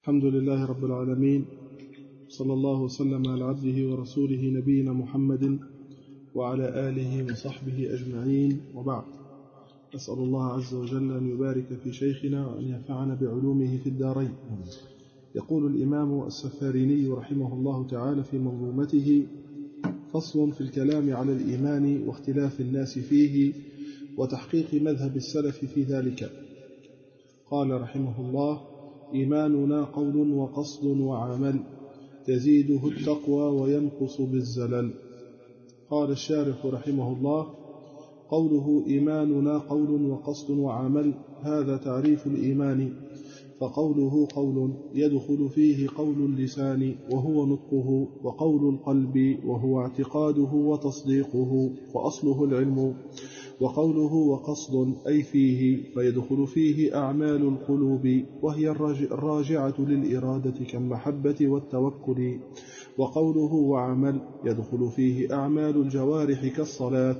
الحمد لله رب العالمين، صلى الله وسلم على عبده ورسوله نبينا محمد وعلى آله وصحبه أجمعين، وبعد. أسأل الله عز وجل أن يبارك في شيخنا وأن ينفعنا بعلومه في الدارين. يقول الإمام السفاريني رحمه الله تعالى في منظومته: فصل في الكلام على الإيمان واختلاف الناس فيه وتحقيق مذهب السلف في ذلك. قال رحمه الله: إيماننا قول وقصد وعمل، تزيده التقوى وينقص بالزلل. قال الشارح رحمه الله: قوله إيماننا قول وقصد وعمل، هذا تعريف الإيمان. فقوله قول يدخل فيه قول اللسان وهو نطقه، وقول القلب وهو اعتقاده وتصديقه وأصله العلم، وقوله وقصد أي فيه، فيدخل فيه أعمال القلوب وهي الراجعة للإرادة كالمحبة والتوكل. وقوله وعمل يدخل فيه أعمال الجوارح كالصلاة.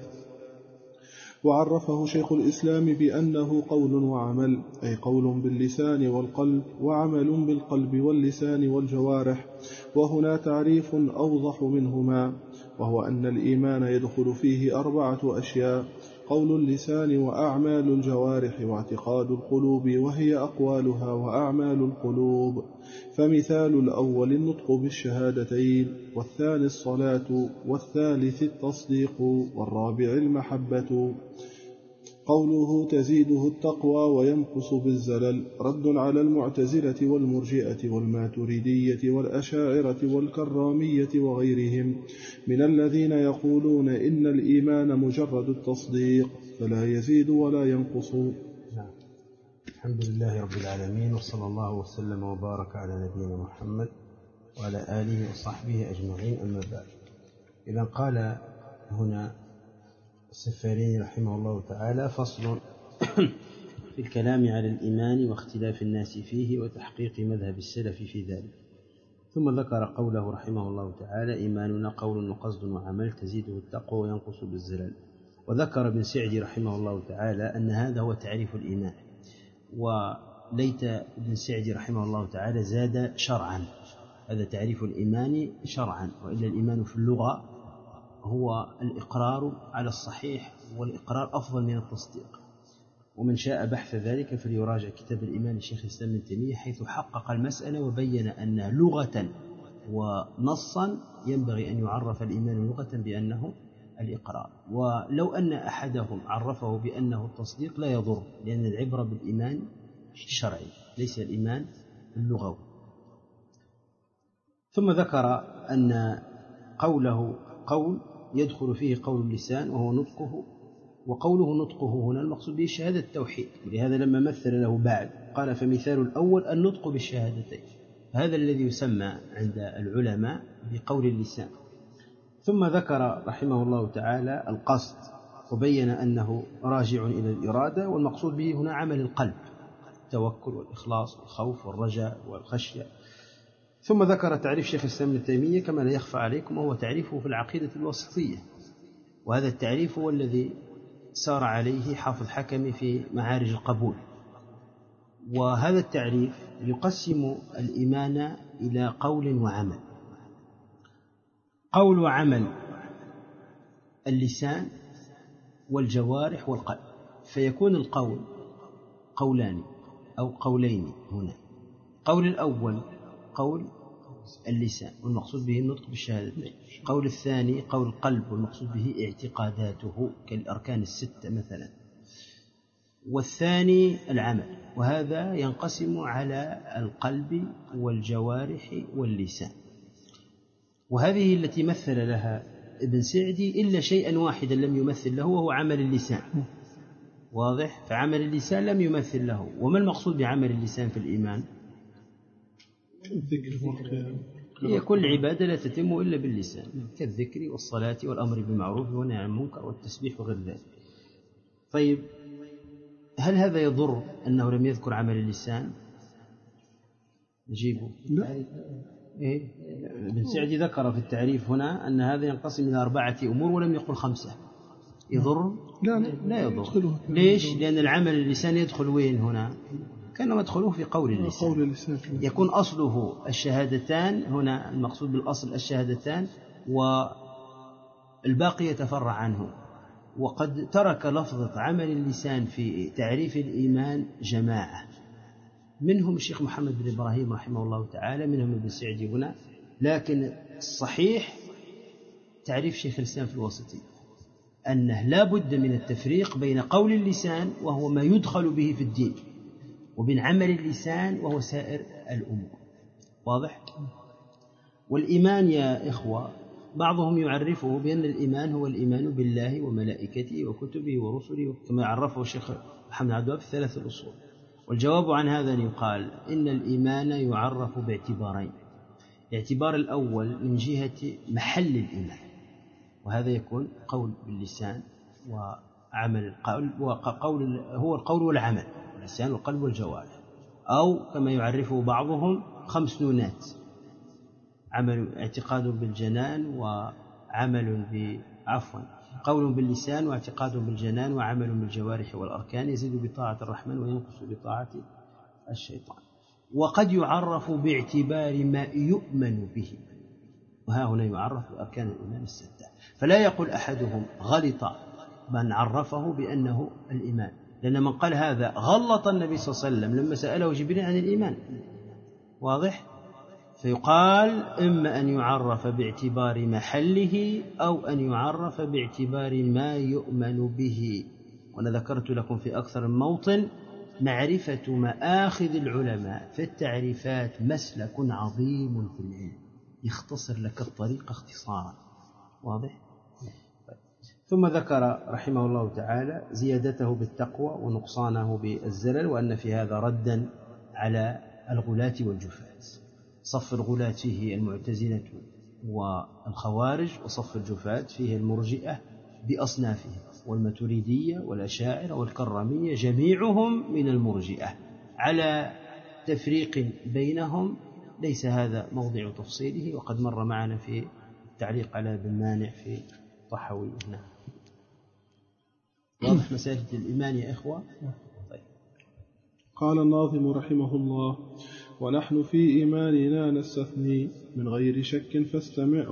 وعرفه شيخ الإسلام بأنه قول وعمل، أي قول باللسان والقلب، وعمل بالقلب واللسان والجوارح. وهنا تعريف أوضح منهما، وهو أن الإيمان يدخل فيه 4 أشياء: قول اللسان وأعمال الجوارح واعتقاد القلوب وهي أقوالها وأعمال القلوب. فمثال الأول النطق بالشهادتين، والثاني الصلاة، والثالث التصديق، والرابع المحبة. قوله تزيده التقوى وينقص بالزلل رد على المعتزلة والمرجئة والماتريدية والأشاعرة والكرامية وغيرهم من الذين يقولون إن الإيمان مجرد التصديق فلا يزيد ولا ينقص. الحمد لله رب العالمين، وصلى الله وسلم وبارك على نبينا محمد وعلى آله وصحبه أجمعين، أما بعد. إذا قال هنا السفاريني رحمه الله تعالى: فصل في الكلام على الإيمان واختلاف الناس فيه وتحقيق مذهب السلف في ذلك. ثم ذكر قوله رحمه الله تعالى: إيماننا قول وقصد وعمل، تزيده التقوى وينقص بالزلل. وذكر ابن سعدي رحمه الله تعالى أن هذا هو تعريف الإيمان، وليت ابن سعدي رحمه الله تعالى زاد شرعا، هذا تعريف الإيمان شرعا، وإلا الإيمان في اللغة هو الإقرار على الصحيح، والإقرار أفضل من التصديق. ومن شاء بحث ذلك فليراجع كتاب الإيمان لشيخ الإسلام ابن تيمية، حيث حقق المسألة وبين أن لغة ونصا ينبغي أن يعرف الإيمان لغة بأنه الإقرار. ولو أن أحدهم عرفه بأنه التصديق لا يضر، لأن العبرة بالإيمان الشرعي ليس الإيمان اللغوي. ثم ذكر أن قوله قول يدخل فيه قول اللسان وهو نطقه، وقوله نطقه هنا المقصود به شهادة التوحيد، ولهذا لما مثل له بعد قال: فمثال الأول النطق بالشهادتين، هذا الذي يسمى عند العلماء بقول اللسان. ثم ذكر رحمه الله تعالى القصد، وبين أنه راجع إلى الإرادة، والمقصود به هنا عمل القلب، التوكل والإخلاص والخوف والرجاء والخشية. ثم ذكر تعريف شيخ الإسلام ابن تيمية كما لا يخفى عليكم، وهو تعريفه في العقيدة الواسطية، وهذا التعريف هو الذي سار عليه حافظ حكمي في معارج القبول. وهذا التعريف يقسم الإيمان إلى قول وعمل. قول وعمل اللسان والجوارح والقلب، فيكون القول قولان أو قولين هنا. قول الأول قول اللسان والمقصود به النطق بالشهادتين، قول الثاني قول القلب والمقصود به اعتقاداته كالأركان 6 مثلا، والثاني العمل، وهذا ينقسم على القلب والجوارح واللسان. وهذه التي مثل لها ابن سعدي إلا شيئا واحدا لم يمثل له، وهو عمل اللسان. واضح؟ فعمل اللسان لم يمثل له. وما المقصود بعمل اللسان في الإيمان؟ هي كل عبادة لا تتم إلا باللسان، كالذكر والصلاة والأمر بالمعروف والنهي عن المنكر والتسبيح وغير ذلك. طيب، هل هذا يضر أنه لم يذكر عمل اللسان؟ نجيبه. إيه؟ ابن سعدي ذكر في التعريف هنا أن هذا ينقسم إلى 4 أمور ولم يقل 5. يضر؟ لا يضر. ليش؟ لأن العمل اللسان يدخل وين هنا؟ كانوا يدخلون في قول اللسان. يكون أصله الشهادتان، هنا المقصود بالأصل الشهادتان، والباقي يتفرع عنه. وقد ترك لفظة عمل اللسان في تعريف الإيمان جماعة، منهم الشيخ محمد بن إبراهيم رحمه الله تعالى، منهم ابن سعدي هنا، لكن الصحيح تعريف شيخ الإسلام في الوسطية أنه لا بد من التفريق بين قول اللسان وهو ما يدخل به في الدين، وبين عمل اللسان وهو سائر الأمور. واضح؟ والإيمان يا إخوة بعضهم يعرفه بأن الإيمان هو الإيمان بالله وملائكته وكتبه ورسله، كما عرفه الشيخ محمد عبد الوهاب في 3 الأصول. والجواب عن هذا أن يقال إن الإيمان يعرف باعتبارين: الاعتبار الأول من جهة محل الإيمان، وهذا يكون قول باللسان وعمل وقول، هو القول والعمل، اللسان والقلب والجوارح، أو كما يعرفه بعضهم 5 نونات: عمل اعتقاد بالجنان وعمل قول باللسان واعتقاد بالجنان وعمل بالجوارح والأركان، يزيد بطاعة الرحمن وينقص بطاعة الشيطان. وقد يعرف باعتبار ما يؤمن به، وها هنا يعرف بأركان الإيمان 6. فلا يقول أحدهم غلط من عرفه بأنه الإيمان، لأن من قال هذا غلط النبي صلى الله عليه وسلم لما سأله جبريل عن الإيمان. واضح؟ فيقال إما أن يعرف باعتبار محله أو أن يعرف باعتبار ما يؤمن به. وأنا ذكرت لكم في أكثر من موطن معرفة مآخذ العلماء في التعريفات مسلك عظيم في العلم، يختصر لك الطريق اختصارا. واضح؟ ثم ذكر رحمه الله تعالى زيادته بالتقوى ونقصانه بالزلل، وأن في هذا ردا على الغلاة والجفاة. صف الغلاة فيه المعتزلة والخوارج، وصف الجفاة فيه المرجئة بأصنافهم، والماتريدية والأشاعرة والكرامية جميعهم من المرجئة. على تفريق بينهم ليس هذا موضع تفصيله، وقد مر معنا في التعليق على ابن مانع في طحوي. واضح مسألة الإيمان يا إخوة؟ طيب. قال الناظم رحمه الله: ونحن في إيماننا نستثني من غير شك فاستمع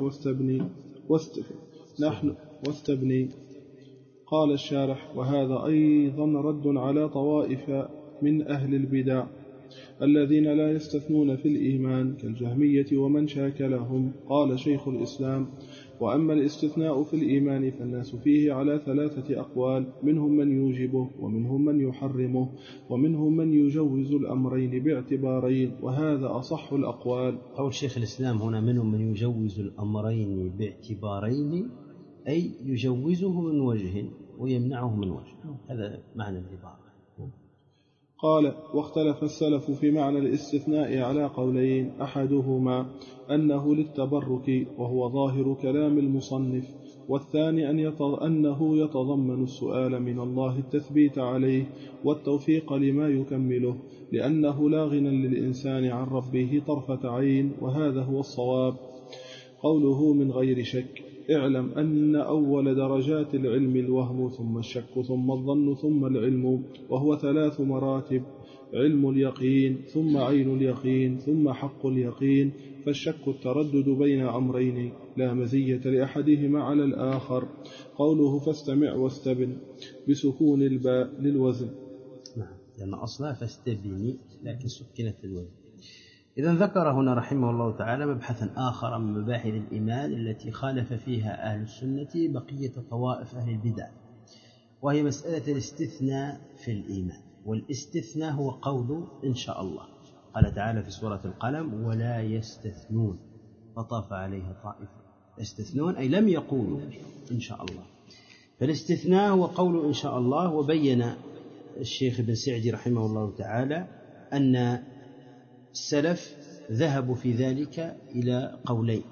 واستبني. قال الشارح: وهذا أيضا رد على طوائف من أهل البدع الذين لا يستثنون في الإيمان كالجهمية ومن شاكلهم. قال شيخ الإسلام: وأما الاستثناء في الإيمان فالناس فيه على 3 أقوال، منهم من يوجبه ومنهم من يحرمه ومنهم من يجوز الأمرين باعتبارين، وهذا أصح الأقوال. قول شيخ الإسلام هنا منهم من يجوز الأمرين باعتبارين، أي يجوزه من وجه ويمنعه من وجه، هذا معنى العبارة. قال: واختلف السلف في معنى الاستثناء على قولين: أحدهما أنه للتبرك وهو ظاهر كلام المصنف، والثاني أنه يتضمن السؤال من الله التثبيت عليه والتوفيق لما يكمله، لأنه لا غنى للإنسان عن ربه طرفة عين، وهذا هو الصواب. قوله من غير شك: اعلم أن أول درجات العلم الوهم، ثم الشك، ثم الظن، ثم العلم، وهو 3 مراتب: علم اليقين، ثم عين اليقين، ثم حق اليقين. فالشك التردد بين أمرين لا مزية لأحدهما على الآخر. قوله فاستمع واستبن بسكون الباء للوزن، لأن أصلها فاستبني لكن سكنت الوزن. إذن ذكر هنا رحمه الله تعالى مبحثا آخر من مباحث الإيمان التي خالف فيها أهل السنة بقية طوائف أهل البدع، وهي مسألة الاستثناء في الإيمان. والاستثناء هو قول إن شاء الله، قال تعالى في سورة القلم: ولا يستثنون فطاف عليها طائفة. يستثنون أي لم يقولوا إن شاء الله. فالاستثناء هو قول إن شاء الله. وبين الشيخ ابن سعدي رحمه الله تعالى أن السلف ذهبوا في ذلك إلى قولين،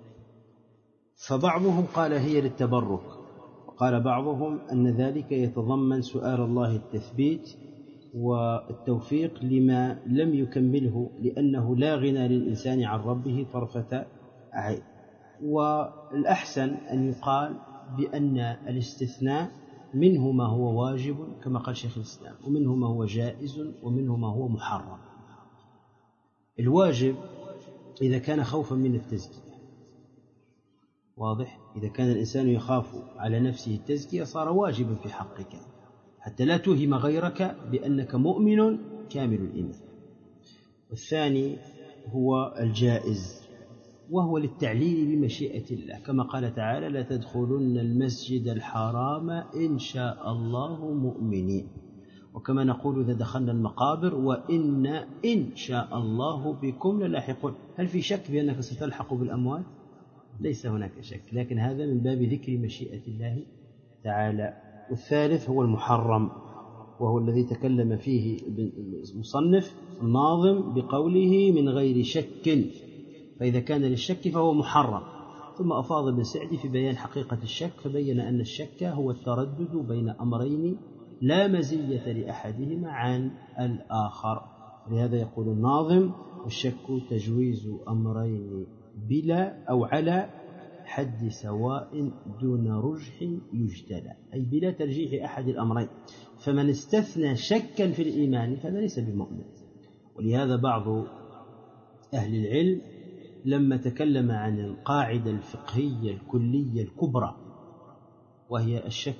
فبعضهم قال هي للتبرك، وقال بعضهم أن ذلك يتضمن سؤال الله التثبيت والتوفيق لما لم يكمله، لأنه لا غنى للإنسان عن ربه طرفة عين. والأحسن أن يقال بأن الاستثناء منه ما هو واجب كما قال شيخ الإسلام، ومنه ما هو جائز، ومنه ما هو محرم. الواجب إذا كان خوفا من التزكية، واضح؟ إذا كان الإنسان يخاف على نفسه التزكية صار واجبا في حقك، حتى لا توهم غيرك بأنك مؤمن كامل الإيمان. والثاني هو الجائز، وهو للتعليل بمشيئة الله، كما قال تعالى: لا تدخلن المسجد الحرام إن شاء الله مؤمنين. وكما نقول إذا دخلنا المقابر: وإن إن شاء الله بكم للاحقون. هل في شك بأنك ستلحق بالأموات؟ ليس هناك شك، لكن هذا من باب ذكر مشيئة الله تعالى. والثالث هو المحرم، وهو الذي تكلم فيه المصنف الناظم بقوله: من غير شك، فإذا كان للشك فهو محرم. ثم أفاض ابن سعدي في بيان حقيقة الشك، فبين أن الشك هو التردد بين أمرين لا مزية لأحدهما عن الآخر. لهذا يقول الناظم: والشك تجويز أمرين بلا أو على حد سواء دون رجح يجتلى، أي بلا ترجيح أحد الأمرين. فمن استثنى شكا في الإيمان فهذا ليس بمؤمن. ولهذا بعض أهل العلم لما تكلم عن القاعدة الفقهية الكلية الكبرى، وهي الشك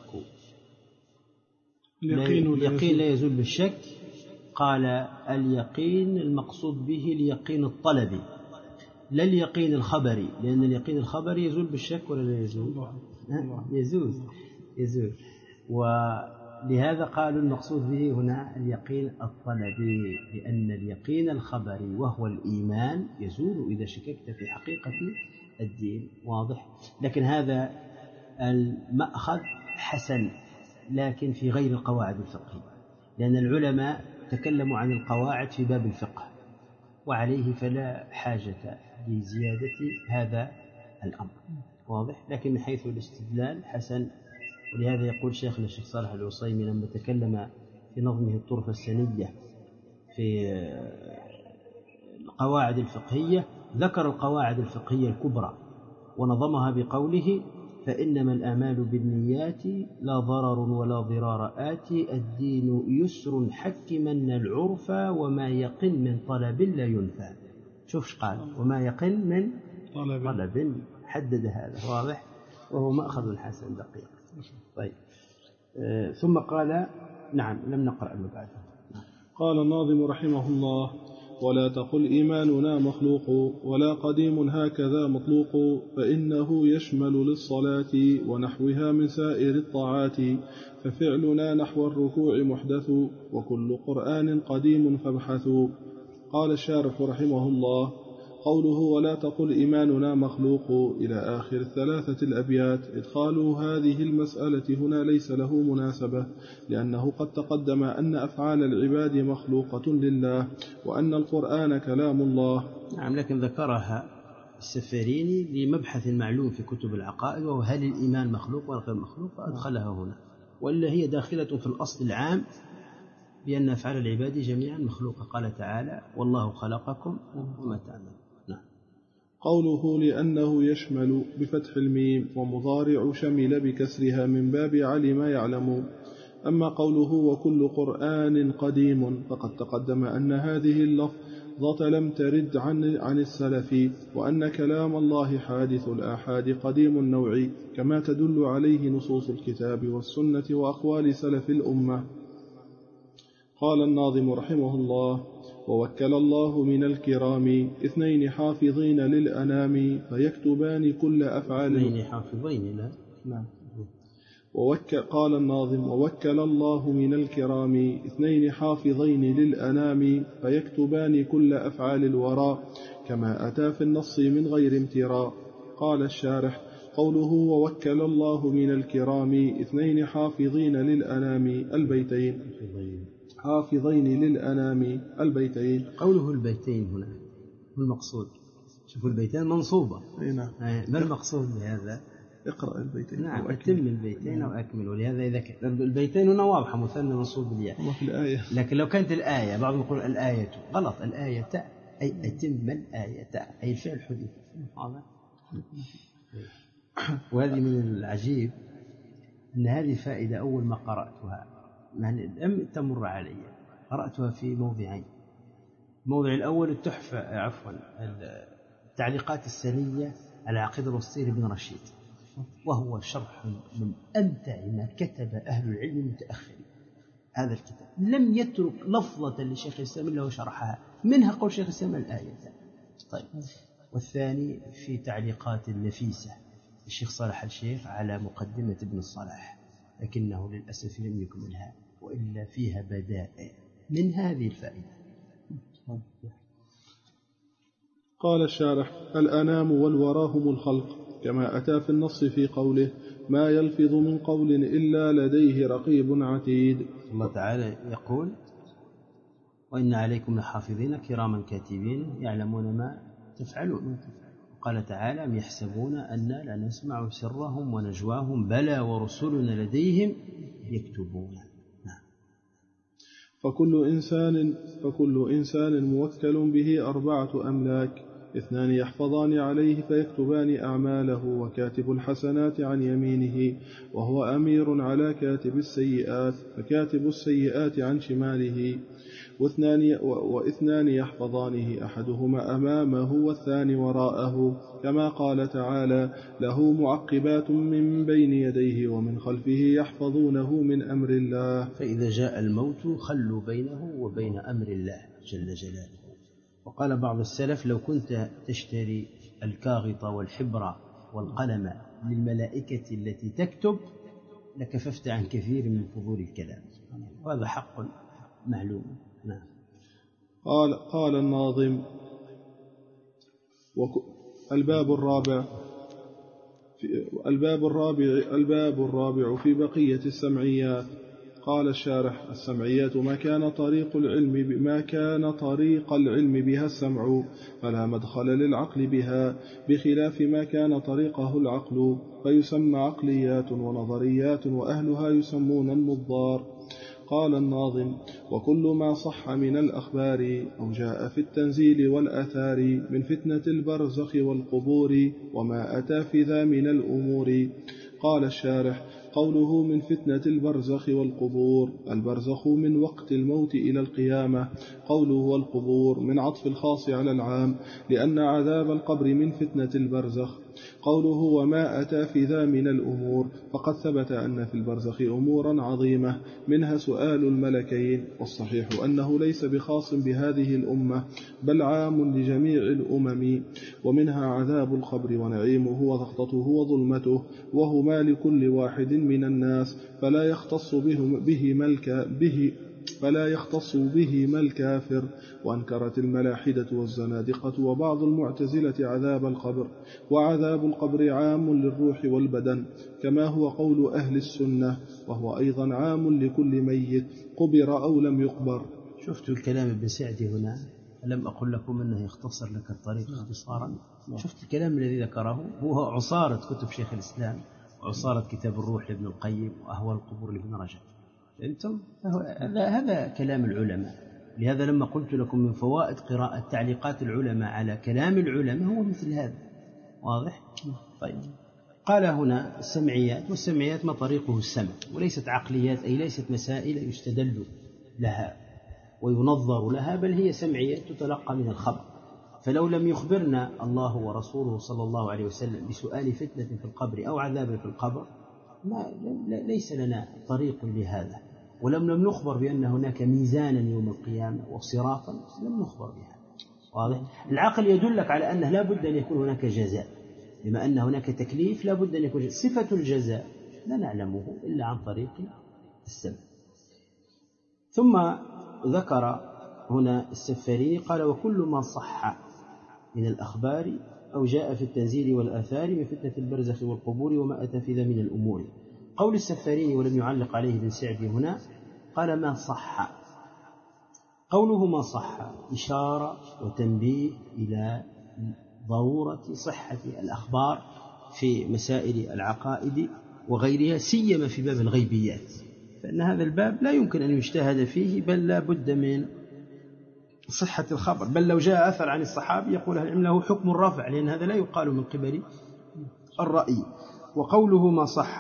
اليقين لا يزول بالشك، قال: اليقين المقصود به اليقين الطلبي لا اليقين الخبري، لأن اليقين الخبري يزول بالشك ولا لا يزول؟ يزول. ولهذا قالوا المقصود به هنا اليقين الطلبي، لأن اليقين الخبري وهو الإيمان يزول إذا شككت في حقيقة الدين، واضح؟ لكن هذا المأخذ حسن، لكن في غير القواعد الفقهية، لأن العلماء تكلموا عن القواعد في باب الفقه، وعليه فلا حاجة لزيادة هذا الأمر، واضح؟ لكن من حيث الاستدلال حسن. ولهذا يقول شيخنا الشيخ صالح العصيمي لما تكلم في نظمه الطرفة السنية في القواعد الفقهية، ذكر القواعد الفقهية الكبرى ونظمها بقوله: فإنما الأعمال بالنيات لا ضرر ولا ضرار آتي، الدين يسر حكمن العرف، وما يقن من طلب لا ينفى. شوف قال: وما يقن من طلب، حدد هذا، واضح؟ وهو مأخذ الحسن دقيق. طيب، ثم قال: نعم، لم نقرأ ما بعده. قال الناظم رحمه الله: ولا تقل إيماننا مخلوق ولا قديم هكذا مطلوق، فإنه يشمل للصلاة ونحوها من سائر الطاعات، ففعلنا نحو الركوع محدث وكل قرآن قديم فابحثوا. قال الشارح رحمه الله: قوله ولا تقل إيماننا مخلوق إلى آخر الثلاثة الأبيات، إدخال هذه المسألة هنا ليس له مناسبة، لأنه قد تقدم أن أفعال العباد مخلوقة لله، وأن القرآن كلام الله. نعم، لكن ذكرها السفاريني لمبحث معلوم في كتب العقائد، وهو هل الإيمان مخلوق ولا غير مخلوق، فأدخلها هنا، وإلا هي داخلة في الأصل العام بأن أفعال العباد جميعا مخلوقة. قال تعالى: والله خلقكم وما تعملون. قوله لأنه يشمل بفتح الميم، ومضارع شمل بكسرها من باب علم يعلم. أما قوله وكل قرآن قديم، فقد تقدم أن هذه اللفظة لم ترد عن السلف، وأن كلام الله حادث الآحاد قديم النوع، كما تدل عليه نصوص الكتاب والسنة وأقوال سلف الأمة. قال الناظم رحمه الله: ووكل الله من الكرام اثنين حافظين للأنام، فيكتبان كل أفعال اثنين حافظين. لا نعم. قال الناظم: ووكل الله من الكرام اثنين حافظين للأنام، فيكتبان كل أفعال الورى، كما أتى في النص من غير امتراء. قال الشارح: قوله ووكل الله من الكرام اثنين حافظين للأنام البيتين، حافظين للأنام البيتين. قوله البيتين هنا هو المقصود. شوفوا البيتين منصوبة، ما المقصود بهذا؟ اقرأ البيتين. نعم، أتم البيتين وأكمل. ولهذا إذا كان البيتين هنا واضحة مثنى منصوب بالياء، في الآية. لكن لو كانت الآية، بعضهم يقول الآية، غلط، الآية أي أتم الآية، أي الفعل حدث. وهذه من العجيب أن هذه فائدة أول ما قرأتها يعني لم تمر علي، قرأتها في موضعين. الموضع الأول التعليقات السنية على عقيدة الوسطية لابن رشيد، وهو شرح من أمتع ما كتب أهل العلم المتأخرين. هذا الكتاب لم يترك لفظة لشيخ الإسلام إلا وشرحها، منها قول شيخ الإسلام الآية. طيب. والثاني في تعليقات النفيسة الشيخ صالح الشيخ على مقدمة ابن الصلاح، لكنه للأسف لم يكملها، وإلا فيها بدائع من هذه الفائدة. قال الشارح: الأنام والورى هم الخلق، كما أتى في النص في قوله: ما يلفظ من قول إلا لديه رقيب عتيد. الله تعالى يقول: وإن عليكم لحافظين كراما كاتبين يعلمون ما تفعلون. قال تعالى: أم يحسبون أننا لا نسمع سرهم ونجواهم بلى ورسلنا لديهم يكتبون. فكل إنسان موكل به 4 أملاك: 2 يحفظان عليه فيكتبان أعماله، وكاتب الحسنات عن يمينه وهو أمير على كاتب السيئات، فكاتب السيئات عن شماله، و2 يحفظانه، أحدهما أمامه والثاني وراءه، كما قال تعالى: له معقبات من بين يديه ومن خلفه يحفظونه من أمر الله. فإذا جاء الموت خلوا بينه وبين أمر الله جل جلاله. وقال بعض السلف: لو كنت تشتري الكاغط والحبر والقلم للملائكة التي تكتب لكففت عن كثير من فضول الكلام، وهذا حق معلوم. نعم. قال الناظم: الباب الرابع في بقية السمعيات. قال الشارح: السمعيات ما كان طريق العلم بها السمع، فلا مدخل للعقل بها، بخلاف ما كان طريقه العقل، فيسمى عقليات ونظريات، وأهلها يسمون النظار. قال الناظم: وكل ما صح من الأخبار أو جاء في التنزيل والآثار من فتنة البرزخ والقبور، وما أتى في ذا من الأمور. قال الشارح: قوله من فتنة البرزخ والقبور، البرزخ من وقت الموت إلى القيامة، قوله والقبور من عطف الخاص على العام، لأن عذاب القبر من فتنة البرزخ. قوله وما أتى في ذا من الأمور، فقد ثبت أن في البرزخ أمورا عظيمة، منها سؤال الملكين، والصحيح أنه ليس بخاص بهذه الأمة بل عام لجميع الأمم، ومنها عذاب القبر ونعيمه وضغطته وظلمته، وهما لكل واحد من الناس، فلا يختص بهما الكافر. وأنكرت الملاحدة والزنادقة وبعض المعتزلة عذاب القبر، وعذاب القبر عام للروح والبدن، كما هو قول أهل السنة، وهو أيضا عام لكل ميت قبر أو لم يقبر. شفت الكلام ابن سعدي هنا، لم أقل لكم أنه يختصر لك الطريق اختصارا. شفت الكلام الذي ذكره هو عصارة كتب شيخ الإسلام، وعصارة كتاب الروح لابن القيم، وأهوال القبور لابن رجب. أنتم هذا كلام العلماء. لهذا لما قلت لكم من فوائد قراءة تعليقات العلماء على كلام العلماء هو مثل هذا. واضح؟ طيب. قال هنا السمعيات، والسمعيات ما طريقه السمع، وليست عقليات، أي ليست مسائل يستدل لها وينظر لها، بل هي سمعيات تتلقى من الخبر. فلو لم يخبرنا الله ورسوله صلى الله عليه وسلم بسؤال فتنة في القبر أو عذاب في القبر ليس لنا طريق لهذا، ولم نخبر بأن هناك ميزانا يوم القيامة وصراطا، لم نخبر بها. واضح؟ العقل يدلك على أنه لا بد أن يكون هناك جزاء، بما أن هناك تكليف لا بد أن يكون جزاء. صفة الجزاء لا نعلمه إلا عن طريق السمع. ثم ذكر هنا السفاريني قال: وكل ما صح من الأخبار أو جاء في التنزيل والآثار من فتنة البرزخ والقبور، وما أتى في ذا من الأمور. قول السفاريني ولم يعلق عليه ابن سعدي هنا، قال ما صح. قوله ما صح إشارة وتنبيه إلى ضرورة صحة الأخبار في مسائل العقائد وغيرها، سيما في باب الغيبيات، فإن هذا الباب لا يمكن أن يجتهد فيه، بل لا بد من صحة الخبر. بل لو جاء أثر عن الصحابي يقول العلم له حكم الرفع، لأن هذا لا يقال من قبل الرأي. وقوله ما صح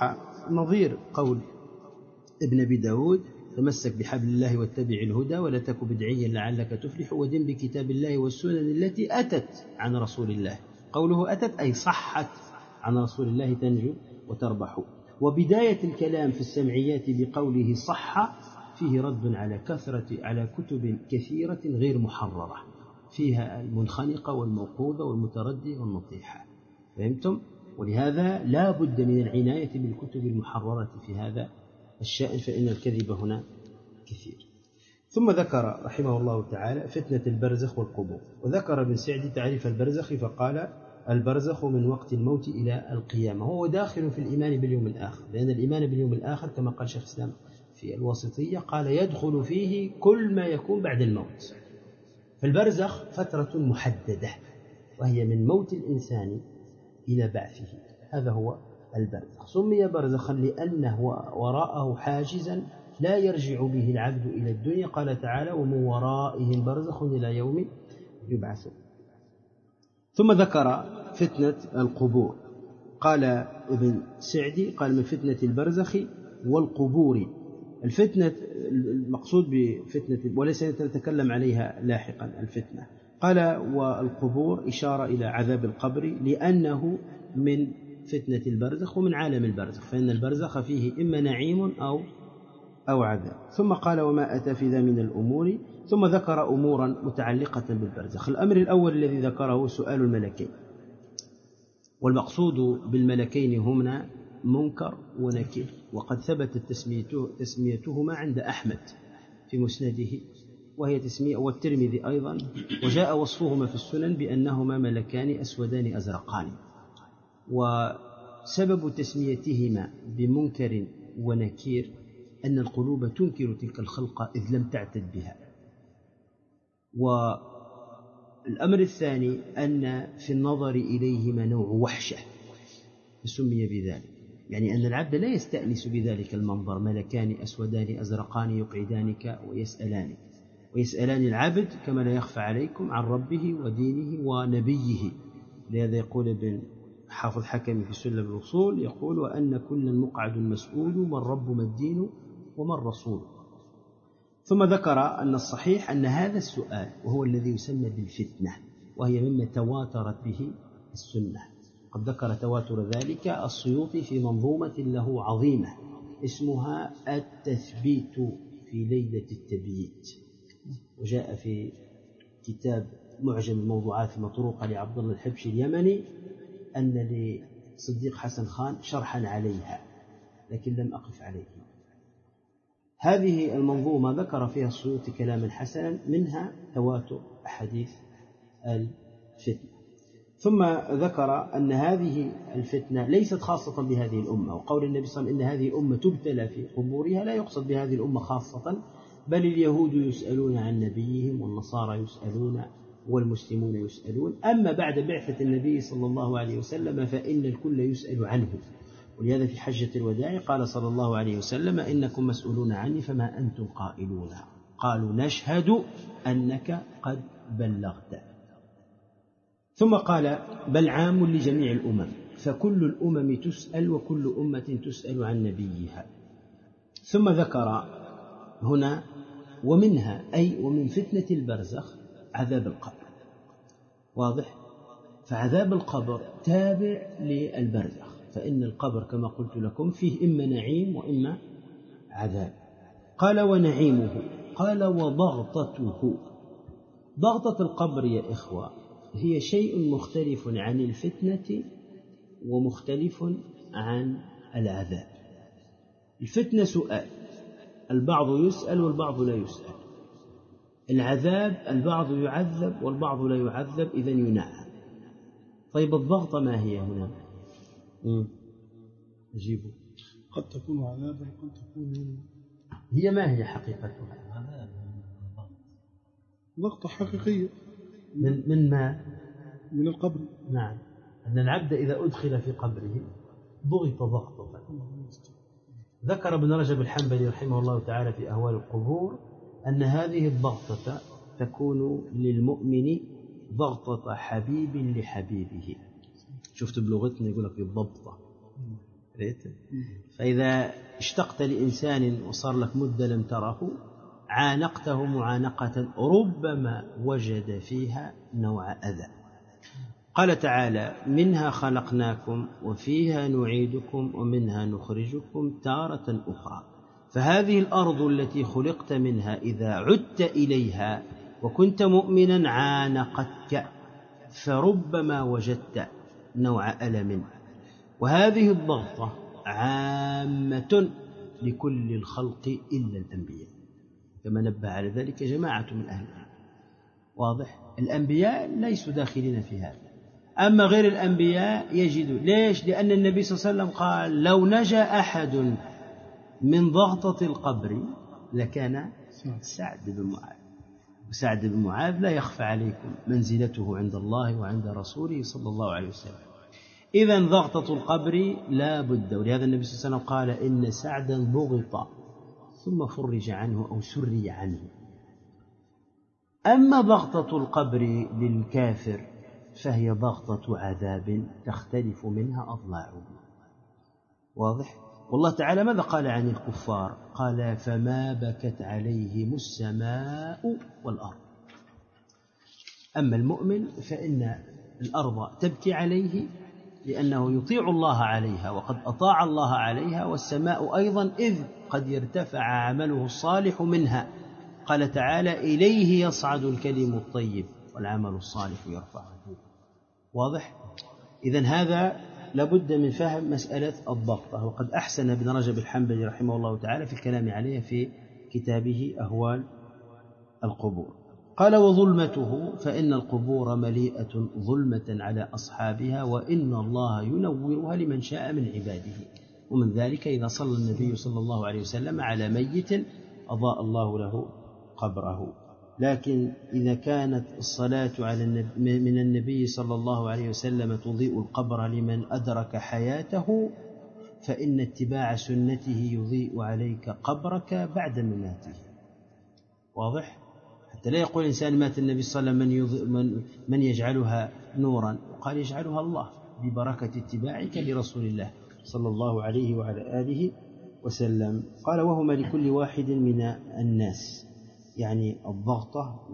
نظير قول ابن أبي داود: تمسك بحبل الله واتبع الهدى ولا تك بدعيا لعلك تفلح ودن بكتاب الله والسنن التي أتت عن رسول الله. قوله أتت أي صحت عن رسول الله تنجو وتربح. وبداية الكلام في السمعيات بقوله صح فيه رد على كتب كثيرة غير محررة فيها المنخنقة والموقوذة والمتردية والنطيحة. فهمتم؟ ولهذا لا بد من العناية بالكتب المحررة في هذا الشأن، فإن الكذب هنا كثير. ثم ذكر رحمه الله تعالى فتنة البرزخ والقبور. وذكر ابن سعدي تعريف البرزخ فقال: البرزخ من وقت الموت إلى القيامة. هو داخل في الإيمان باليوم الآخر، لأن الإيمان باليوم الآخر كما قال شيخ الإسلام في الواسطية قال: يدخل فيه كل ما يكون بعد الموت. فالبرزخ فترة محددة وهي من موت الإنسان إلى بعثه، هذا هو البرزخ. سمي برزخا لأنه وراءه حاجزا لا يرجع به العبد إلى الدنيا. قال تعالى: ومن ورائهم برزخ إلى يوم يبعثون. ثم ذكر فتنة القبور. قال ابن سعدي قال: من فتنة البرزخ والقبور. الفتنة المقصود بفتنة وليس نتكلم عليها لاحقا الفتنة. قال: والقبور إشارة إلى عذاب القبر لأنه من فتنة البرزخ ومن عالم البرزخ، فإن البرزخ فيه إما نعيم أو عذاب. ثم قال: وما أتى في ذا من الأمور. ثم ذكر أمورا متعلقة بالبرزخ. الأمر الأول الذي ذكره سؤال الملكين، والمقصود بالملكين هنا منكر ونكير، وقد ثبتت تسميتهما عند أحمد في مسنده وهي تسمية، والترمذي أيضا، وجاء وصفهما في السنن بأنهما ملكان أسودان أزرقان. وسبب تسميتهما بمنكر ونكير أن القلوب تنكر تلك الخلقة إذ لم تعتد بها. والأمر الثاني أن في النظر إليهما نوع وحشة فسمي بذلك، يعني أن العبد لا يستأنس بذلك المنظر، ملكان أسودان أزرقان يقعدانك ويسألان العبد كما لا يخفى عليكم عن ربه ودينه ونبيه. لهذا يقول ابن حافظ حكم في سلم الوصول يقول: وأن كل مقعد مسؤول ما الرب ما الدين وما الرسول. ثم ذكر أن الصحيح أن هذا السؤال وهو الذي يسمى بالفتنة، وهي مما تواترت به السنة. قد ذكر تواتر ذلك السيوطي في منظومة له عظيمة اسمها التثبيت في ليلة التبييت، وجاء في كتاب معجم الموضوعات المطروقة لعبد الله الحبشي اليمني أن لصديق حسن خان شرحا عليها لكن لم أقف عليه. هذه المنظومة ذكر فيها السيوطي كلاما حسنا، منها تواتر أحاديث الفتنة. ثم ذكر أن هذه الفتنة ليست خاصة بهذه الأمة، وقول النبي صلى الله عليه وسلم إن هذه الأمة تبتلى في قبورها لا يقصد بهذه الأمة خاصة، بل اليهود يسألون عن نبيهم والنصارى يسألون والمسلمون يسألون. أما بعد بعثة النبي صلى الله عليه وسلم فإن الكل يسأل عنه، ولهذا في حجة الوداع قال صلى الله عليه وسلم: إنكم مسؤولون عني فما أنتم قائلون؟ قالوا: نشهد أنك قد بلغت. ثم قال: بل عام لجميع الأمم، فكل الأمم تسأل وكل أمة تسأل عن نبيها. ثم ذكر هنا: ومنها أي ومن فتنة البرزخ عذاب القبر. واضح؟ فعذاب القبر تابع للبرزخ، فإن القبر كما قلت لكم فيه إما نعيم وإما عذاب. قال: ونعيمه. قال: وضغطته. ضغطة القبر يا إخوة هي شيء مختلف عن الفتنة ومختلف عن العذاب. الفتنة سؤال، البعض يسأل والبعض لا يسأل. العذاب البعض يعذب والبعض لا يعذب، إذن ينعم. طيب الضغطة ما هي هنا؟ أجيبوا. قد تكون عذابا قد تكون هي ما هي حقيقتها؟ ضغطة حقيقية من ما؟ من القبر. نعم، أن العبد إذا أدخل في قبره ضغط ضغطة. ذكر ابن رجب الحنبلي رحمه الله تعالى في أهوال القبور أن هذه الضغطة تكون للمؤمن ضغطة حبيب لحبيبه. شفت بلغتنا يقول لك الضبطة، فإذا اشتقت لإنسان وصار لك مدة لم تره عانقته معانقة ربما وجد فيها نوع أذى. قال تعالى: منها خلقناكم وفيها نعيدكم ومنها نخرجكم تارة أخرى. فهذه الأرض التي خلقت منها إذا عدت إليها وكنت مؤمنا عانقتك، فربما وجدت نوع ألم. وهذه الضغطة عامة لكل الخلق إلا الأنبياء، كما نبه على ذلك جماعة من أهل العلم. واضح؟ الأنبياء ليسوا داخلين في هذا، أما غير الأنبياء يجدوا. ليش؟ لأن النبي صلى الله عليه وسلم قال: لو نجا أحد من ضغطة القبر لكان سعد بن معاذ. وسعد بن معاذ لا يخفى عليكم منزلته عند الله وعند رسوله صلى الله عليه وسلم. إذن ضغطة القبر لا بد، ولهذا النبي صلى الله عليه وسلم قال: إن سعدا ضغط ثم فرج عنه أو سري عنه. أما ضغطة القبر للكافر فهي ضغطة عذاب تختلف منها أضلاعه. واضح؟ والله تعالى ماذا قال عن الكفار؟ قال: فما بكت عليهم السماء والأرض. أما المؤمن فإن الأرض تبكي عليه لأنه يطيع الله عليها وقد أطاع الله عليها، والسماء أيضا إذ قد يرتفع عمله الصالح منها. قال تعالى: إليه يصعد الكلم الطيب والعمل الصالح يرفعه. واضح؟ إذن هذا لابد من فهم مسألة الضغطة، وقد أحسن ابن رجب الحنبلي رحمه الله تعالى في الكلام عليها في كتابه أهوال القبور. قال: وظلمته، فإن القبور مليئة ظلمة على أصحابها، وإن الله ينورها لمن شاء من عباده. ومن ذلك إذا صلى النبي صلى الله عليه وسلم على ميت أضاء الله له قبره. لكن إذا كانت الصلاة على من النبي صلى الله عليه وسلم تضيء القبر لمن أدرك حياته، فإن اتباع سنته يضيء عليك قبرك بعد مماته. واضح؟ حتى لا يقول إنسان مات النبي صلى الله عليه وسلم من يجعلها نورا، قال: يجعلها الله ببركة اتباعك لرسول الله صلى الله عليه وعلى آله وسلم. قال: وهما لكل واحد من الناس، يعني الضغطة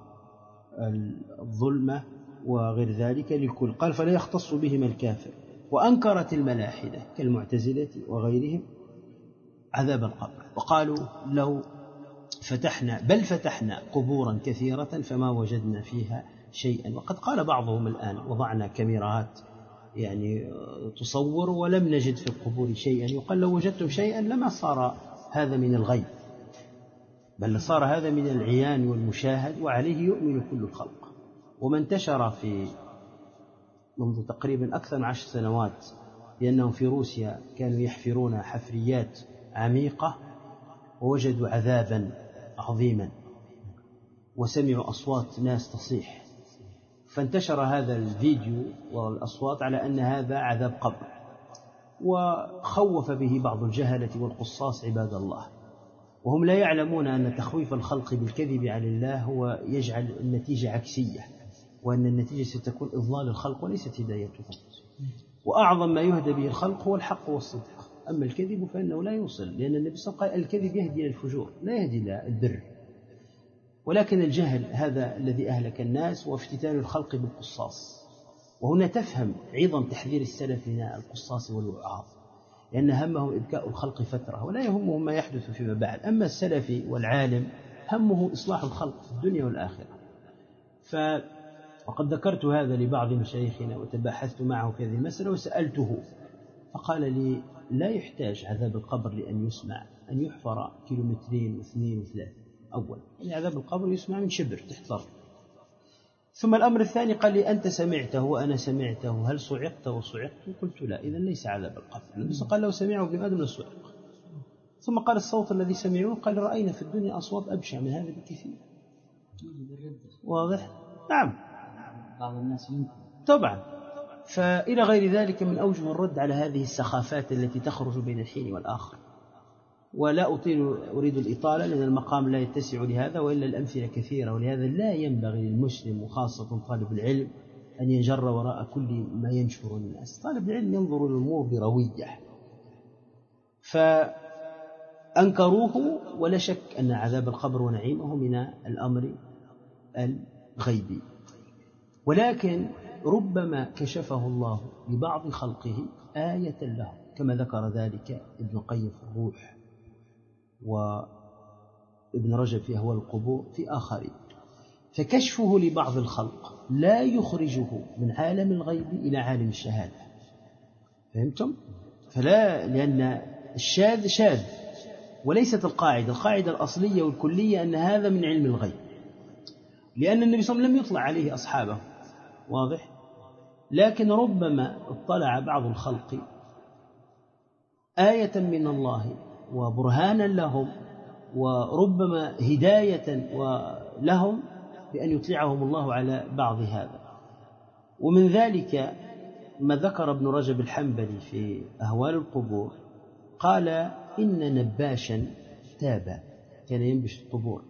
والظلمة وغير ذلك للكل. قال: فلا يختص بهما الكافر. وأنكرت الملاحدة كالمعتزلة وغيرهم عذاب القبر، وقالوا: لو فتحنا قبورا كثيرة فما وجدنا فيها شيئا. وقد قال بعضهم: الآن وضعنا كاميرات يعني تصور ولم نجد في القبور شيئا. يقال: لو وجدتم شيئا لما صار هذا من الغيب، بل صار هذا من العيان والمشاهد، وعليه يؤمن كل الخلق. وما انتشر في منذ تقريبا أكثر من 10 سنوات لأنهم في روسيا كانوا يحفرون حفريات عميقة ووجدوا عذابا عظيما وسمعوا أصوات ناس تصيح، فانتشر هذا الفيديو والأصوات على أن هذا عذاب قبر، وخوف به بعض الجهلة والقصاص عباد الله، وهم لا يعلمون أن تخويف الخلق بالكذب على الله هو يجعل النتيجة عكسية، وأن النتيجة ستكون إضلال الخلق وليست هدايتهم. وأعظم ما يهدى به الخلق هو الحق والصدق، أما الكذب فإنه لا يوصل، لأن النبي صلى الله عليه وسلم قال: الكذب يهدي إلى الفجور لا يهدي إلى البر. ولكن الجهل هذا الذي أهلك الناس، وافتتان الخلق بالقصاص. وهنا تفهم عظم تحذير السلف من القصاص والوعاظ، لأن همهم إبكاء الخلق فترة ولا يهمهم ما يحدث فيما بعد. أما السلفي والعالم همه إصلاح الخلق في الدنيا والآخرة. وقد ذكرت هذا لبعض مشايخنا وتباحثت معه في هذه المسألة وسألته، فقال لي: لا يحتاج عذاب القبر لأن يسمع أن يحفر 2 كيلومتر و2 و3. أول يعني عذاب القبر يسمع من شبر تحت الأرض. ثم الأمر الثاني قال لي: أنت سمعته وأنا سمعته، هل صعقت وصعقت؟ قلت: لا، إذن ليس عذاب القبر. النبي قال: لو سمعه ابن آدم لصعق. ثم قال: الصوت الذي سمعوه، قال: رأينا في الدنيا أصوات أبشع من هذا بكثير. واضح؟ نعم، بعض الناس يمكن طبعا. فإلى غير ذلك من أوجه الرد على هذه السخافات التي تخرج بين الحين والآخر. ولا أريد الإطالة لأن المقام لا يتسع لهذا، وإلا الأمثلة كثيرة. ولهذا لا ينبغي للمسلم وخاصة طالب العلم أن ينجر وراء كل ما ينشر الناس. طالب العلم ينظر للأمور بروية، فأنكروه، ولا شك أن عذاب القبر ونعيمه من الأمر الغيبي، ولكن ربما كشفه الله لبعض خلقه آية له، كما ذكر ذلك ابن القيم في الروح وابن رجب في أهوال القبور في آخرين. فكشفه لبعض الخلق لا يخرجه من عالم الغيب إلى عالم الشهادة. فهمتم؟ فلا، لأن الشاذ شاذ وليست القاعدة الأصلية والكلية أن هذا من علم الغيب، لأن النبي صلى الله عليه وسلم لم يطلع عليه أصحابه، واضح؟ لكن ربما اطلع بعض الخلق آية من الله وبرهانا لهم، وربما هداية لهم بأن يطلعهم الله على بعض هذا. ومن ذلك ما ذكر ابن رجب الحنبلي في أهوال القبور، قال إن نباشا تاب، كان ينبش القبور،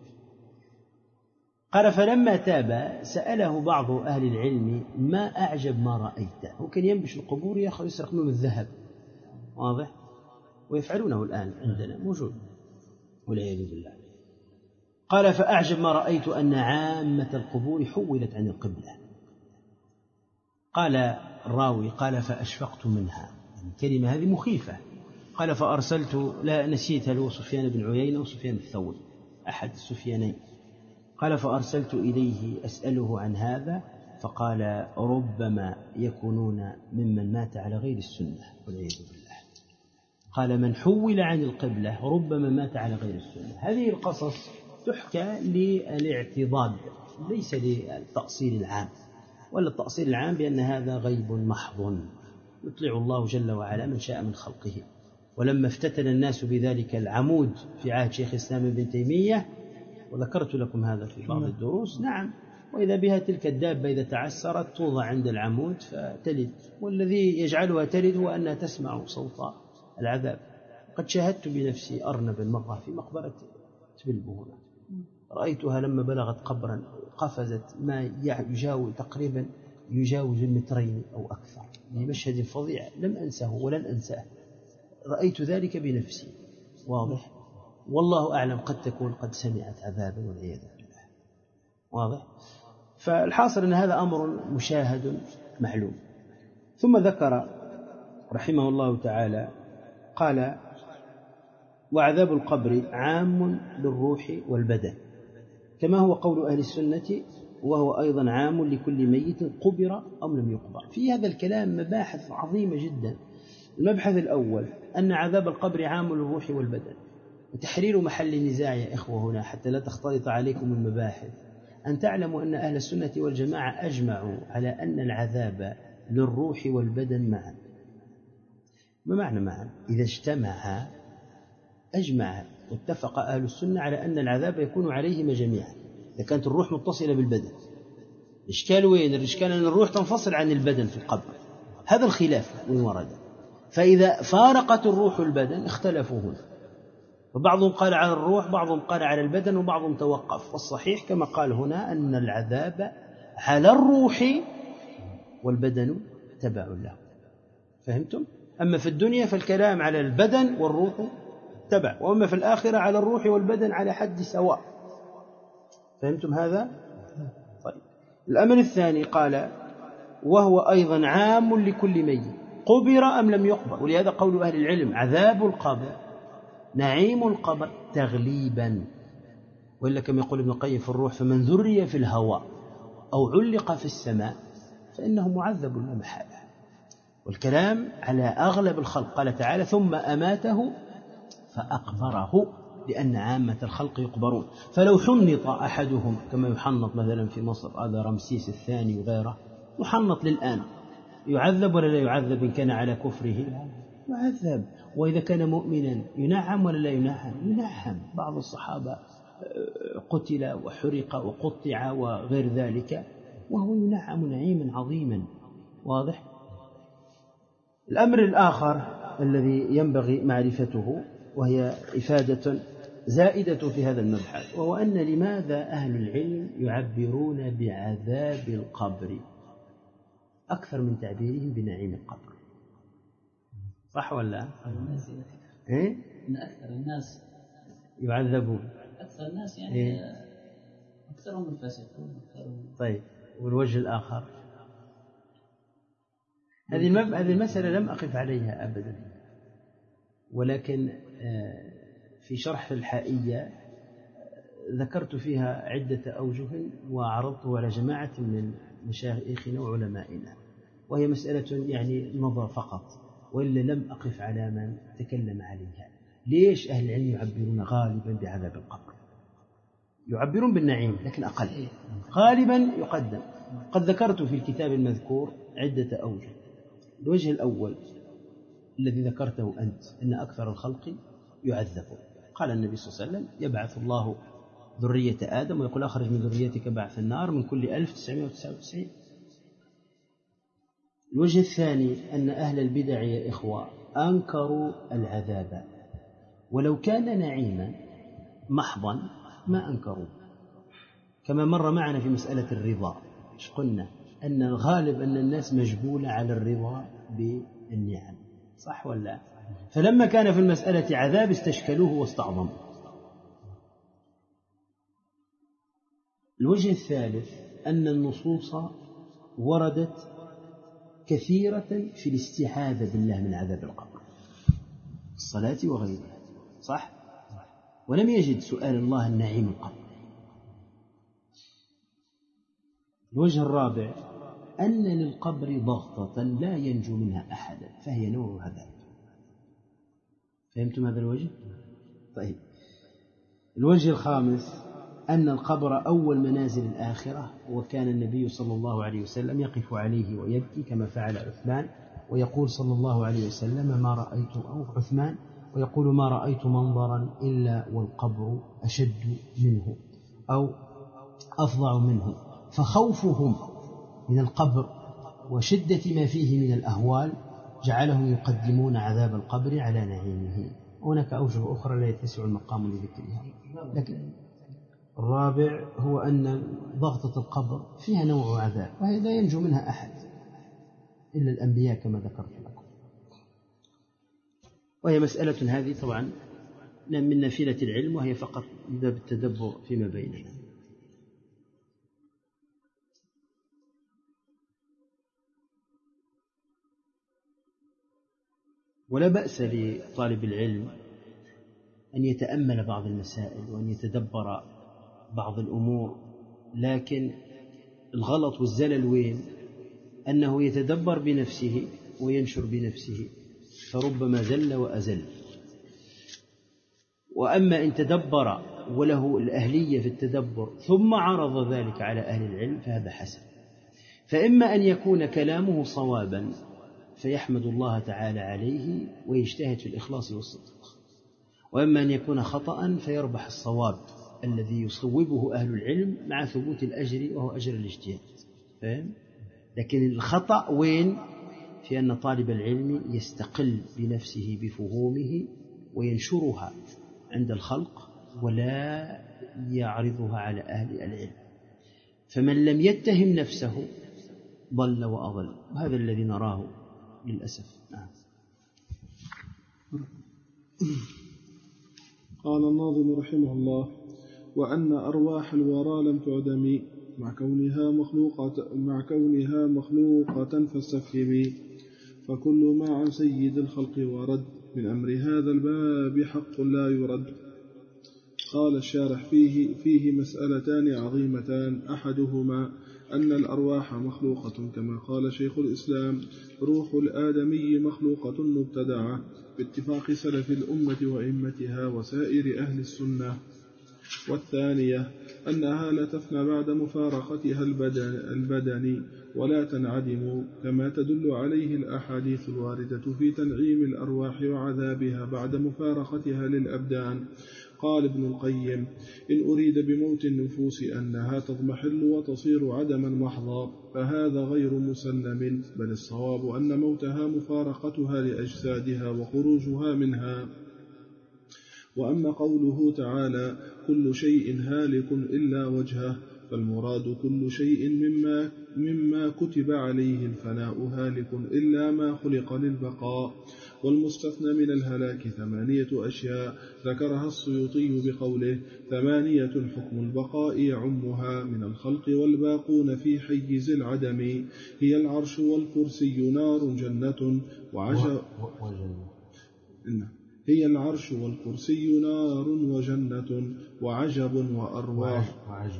قال فلما تاب سأله بعض أهل العلم ما أعجب ما رأيت. هو كان ينبش القبور يأخذ يسرق منهم الذهب، واضح؟ ويفعلونه الآن عندنا موجود والعياذ بالله. قال فأعجب ما رأيت أن عامة القبور حولت عن القبلة. قال الراوي قال فأشفقت منها، الكلمة هذه مخيفة. قال فأرسلت، لا نسيت له، سفيان بن عيينة وسفيان الثوري أحد السفيانين. قال فأرسلت إليه أسأله عن هذا، فقال ربما يكونون ممن مات على غير السنة والعياذ بالله. قال من حول عن القبلة ربما مات على غير السنة. هذه القصص تحكى للاعتضاد ليس للتأصيل العام، ولا التأصيل العام بأن هذا غيب محض يطلع الله جل وعلا من شاء من خلقه. ولما افتتن الناس بذلك العمود في عهد شيخ الإسلام ابن تيمية، وذكرت لكم هذا في بعض الدروس، نعم، وإذا بها تلك الدابة إذا تعسرت توضع عند العمود فتلد، والذي يجعلها تلد هو أنها تسمع صوت العذاب. قد شاهدت بنفسي أرنبا مرة في مقبرة تبلبهنا، رأيتها لما بلغت قبرا قفزت ما يجاوز تقريبا يجاوز 2 متر أو أكثر، بمشهد فظيع لم أنسه ولن أنساه، رأيت ذلك بنفسي، واضح؟ والله أعلم قد تكون قد سمعت عذابا والعياذ بالله، واضح؟ فالحاصل أن هذا أمر مشاهد معلوم. ثم ذكر رحمه الله تعالى قال وعذاب القبر عام للروح والبدن، كما هو قول أهل السنة، وهو أيضا عام لكل ميت قبر أو لم يقبر. في هذا الكلام مباحث عظيمة جدا. المبحث الأول أن عذاب القبر عام للروح والبدن، وتحرير محل النزاع يا إخوة هنا حتى لا تختلط عليكم المباحث، أن تعلموا أن أهل السنة والجماعة أجمعوا على أن العذاب للروح والبدن معا. ما معنى معا؟ إذا اجتمع أجمع واتفق أهل السنة على أن العذاب يكون عليهما جميعا إذا كانت الروح متصلة بالبدن. الإشكال وين؟ الإشكال أن الروح تنفصل عن البدن في القبر، هذا الخلاف وين ورد. فإذا فارقت الروح البدن اختلفوا هنا، وبعضهم قال على الروح، بعضهم قال على البدن، وبعضهم توقف. والصحيح كما قال هنا أن العذاب على الروح والبدن تبع له. فهمتم؟ أما في الدنيا فالكلام على البدن والروح تبع، وأما في الآخرة على الروح والبدن على حد سواء. فهمتم هذا؟ طيب. الأمر الثاني قال وهو أيضا عام لكل ميت قبر أم لم يقبر، ولهذا قول أهل العلم عذاب القبر نعيم القبر تغليبا، وإلا كما يقول ابن القيم في الروح فمن ذري في الهواء أو علق في السماء فإنه معذب لا محالة. والكلام على أغلب الخلق، قال تعالى ثم أماته فأقبره، لأن عامة الخلق يقبرون. فلو حنط أحدهم كما يحنط مثلا في مصر هذا رمسيس الثاني وغيره، يحنط للآن، يعذب ولا لا يعذب؟ إن كان على كفره يعذب، وإذا كان مؤمنا ينعم ولا لا ينعم؟ ينعم. بعض الصحابة قتل وحرق وقطع وغير ذلك وهو ينعم نعيما عظيما، واضح؟ الأمر الآخر الذي ينبغي معرفته وهي إفادة زائدة في هذا المبحث، وهو أن لماذا أهل العلم يعبرون بعذاب القبر أكثر من تعبيرهم بنعيم القبر؟ صح ولا؟ إيه؟ أن أكثر الناس يعذبون. أكثر الناس يعني إيه؟ أكثرهم الفاسقون. طيب، والوجه الآخر هذه المسألة لم أقف عليها أبدا، ولكن في شرح الحائية ذكرت فيها عدة أوجه وعرضته على جماعة من مشايخنا وعلمائنا، وهي مسألة يعني نظر فقط، وإلا لم أقف على من تكلم عليها. ليش أهل العلم يعبرون غالبا بعذاب القبر؟ يعبرون بالنعيم لكن أقل، غالبا يقدم. قد ذكرت في الكتاب المذكور عدة أوجه. الوجه الأول الذي ذكرته أنت، أن أكثر الخلق يعذبون. قال النبي صلى الله عليه وسلم: يبعث الله ذرية آدم ويقول: أخرج من ذريتك بعث النار من كل 1999. الوجه الثاني أن أهل البدع يا إخوة أنكروا العذاب، ولو كان نعيما محضا ما أنكروا، كما مر معنا في مسألة الرضا. إيش قلنا؟ أن الغالب أن الناس مجبولة على الرضا بالنعم، صح ولا؟ فلما كان في المسألة عذاب استشكلوه واستعظموا. الوجه الثالث أن النصوص وردت كثيرة في الاستعاذة بالله من عذاب القبر، الصلاة وغيرها، صح؟ ولم يجد سؤال الله النعيم القبر. الوجه الرابع أن للقبر ضغطة لا ينجو منها أحدا، فهي نوع عذاب. فهمتم هذا الوجه؟ طيب. الوجه الخامس أن القبر أول منازل الآخرة، وكان النبي صلى الله عليه وسلم يقف عليه ويبكي كما فعل عثمان، ويقول صلى الله عليه وسلم: ما رأيت، أو عثمان ويقول: ما رأيت منظرا إلا والقبر أشد منه أو أفظع منه. فخوفهم من القبر وشدة ما فيه من الأهوال جعلهم يقدمون عذاب القبر على نعيمه. هناك أوجه أخرى لا يتسع المقام لذكرها، لكن الرابع هو أن ضغطة القبر فيها نوع عذاب، وهي لا ينجو منها أحد إلا الأنبياء كما ذكرت لكم. وهي مسألة هذه طبعا من نافلة العلم، وهي فقط باب التدبر فيما بيننا. ولا بأس لطالب العلم أن يتأمل بعض المسائل وأن يتدبر بعض الأمور، لكن الغلط والزلل وين؟ أنه يتدبر بنفسه وينشر بنفسه، فربما زل وأزل. وأما إن تدبر وله الأهلية في التدبر ثم عرض ذلك على أهل العلم فهذا حسن. فإما أن يكون كلامه صوابا فيحمد الله تعالى عليه ويجتهد في الإخلاص والصدق، وإما أن يكون خطأ فيربح الصواب الذي يصوبه أهل العلم مع ثبوت الأجر وهو أجر الاجتهاد. فهم؟ لكن الخطأ وين؟ في أن طالب العلم يستقل بنفسه بفهومه وينشرها عند الخلق ولا يعرضها على أهل العلم. فمن لم يتهم نفسه ضل وأضل، وهذا الذي نراه للأسف. قال الناظم رحمه الله: وأن أرواح الورى لم تعدم مع كونها مخلوقة فاستفهمي، فكل ما عن سيد الخلق ورد من أمر هذا الباب حق لا يرد. قال الشارح فيه مسألتان عظيمتان، أحدهما أن الأرواح مخلوقة كما قال شيخ الإسلام: روح الآدمي مخلوقة مبتدعة باتفاق سلف الأمة وإمتها وسائر أهل السنة. والثانية أنها لا تفنى بعد مفارقتها البدن ولا تنعدم، كما تدل عليه الأحاديث الواردة في تنعيم الأرواح وعذابها بعد مفارقتها للأبدان. قال ابن القيم: إن أريد بموت النفوس أنها تضمحل وتصير عدما محضا فهذا غير مسلم، بل الصواب أن موتها مفارقتها لأجسادها وخروجها منها. وأما قوله تعالى: كل شيء هالك إلا وجهه، فالمراد كل شيء مما كتب عليه الفناء هالك إلا ما خلق للبقاء. والمستثنى من الهلاك 8 أشياء ذكرها السيوطي بقوله: 8 حكم البقاء يعمها من الخلق والباقون في حيز العدم، هي العرش والكرسي نار جنة هي العرش والكرسي نار وجنة وعجب وأرواح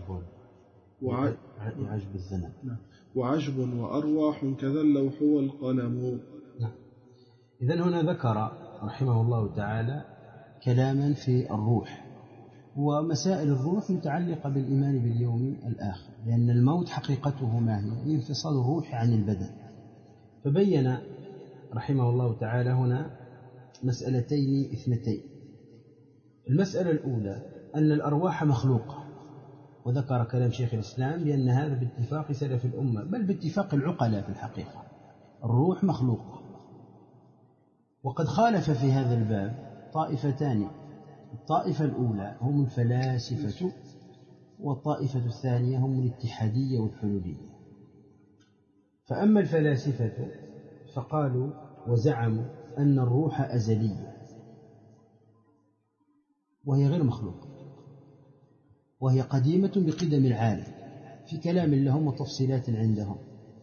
عجب الزمن وعجب وأرواح كذا اللوح والقلم. إذن هنا ذكر رحمه الله تعالى كلاما في الروح، ومسائل الروح متعلقة بالإيمان باليوم الآخر، لأن الموت حقيقته ما هي؟ انفصال الروح عن البدن. فبين رحمه الله تعالى هنا مسألتين اثنتين. المسألة الأولى أن الأرواح مخلوقة، وذكر كلام شيخ الإسلام بأن هذا باتفاق سلف الأمة، بل باتفاق العقلاء في الحقيقة، الروح مخلوقة. وقد خالف في هذا الباب طائفتان، الطائفة الأولى هم الفلاسفة، والطائفة الثانية هم الاتحادية والحلولية. فأما الفلاسفة فقالوا وزعموا أن الروح أزلية وهي غير مخلوقة، وهي قديمة بقدم العالم، في كلام لهم وتفصيلات عندهم،